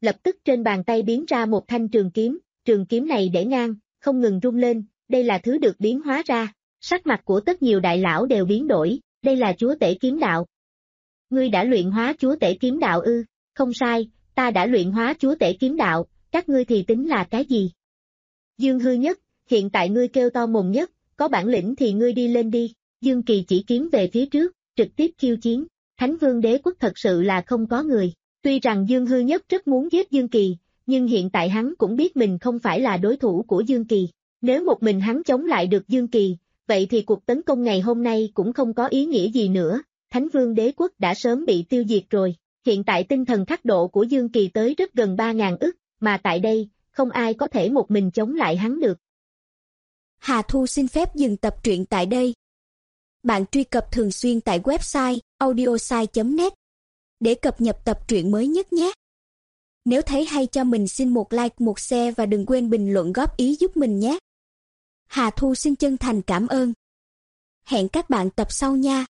lập tức trên bàn tay biến ra một thanh trường kiếm, trường kiếm này để ngang, không ngừng rung lên, đây là thứ được biến hóa ra. Sắc mặt của tất nhiều đại lão đều biến đổi, đây là chúa tể kiếm đạo. Ngươi đã luyện hóa chúa tể kiếm đạo ư? Không sai, ta đã luyện hóa chúa tể kiếm đạo, các ngươi thì tính là cái gì? Dương Hư Nhất, hiện tại ngươi kêu to mồm nhất, có bản lĩnh thì ngươi đi lên đi. Dương Kỳ chỉ kiếm về phía trước, trực tiếp khiêu chiến. Thánh Vương Đế Quốc thật sự là không có người. Tuy rằng Dương Hư Nhất rất muốn giết Dương Kỳ, nhưng hiện tại hắn cũng biết mình không phải là đối thủ của Dương Kỳ. Nếu một mình hắn chống lại được Dương Kỳ, vậy thì cuộc tấn công ngày hôm nay cũng không có ý nghĩa gì nữa. Thánh Vương Đế Quốc đã sớm bị tiêu diệt rồi. Hiện tại tinh thần khắc độ của Dương Kỳ tới rất gần ba ngàn ức, mà tại đây, không ai có thể một mình chống lại hắn được. Hà Thu xin phép dừng tập truyện tại đây. Bạn truy cập thường xuyên tại website audiosai chấm net để cập nhật tập truyện mới nhất nhé. Nếu thấy hay cho mình xin một like, một share và đừng quên bình luận góp ý giúp mình nhé. Hà Thu xin chân thành cảm ơn. Hẹn các bạn tập sau nha.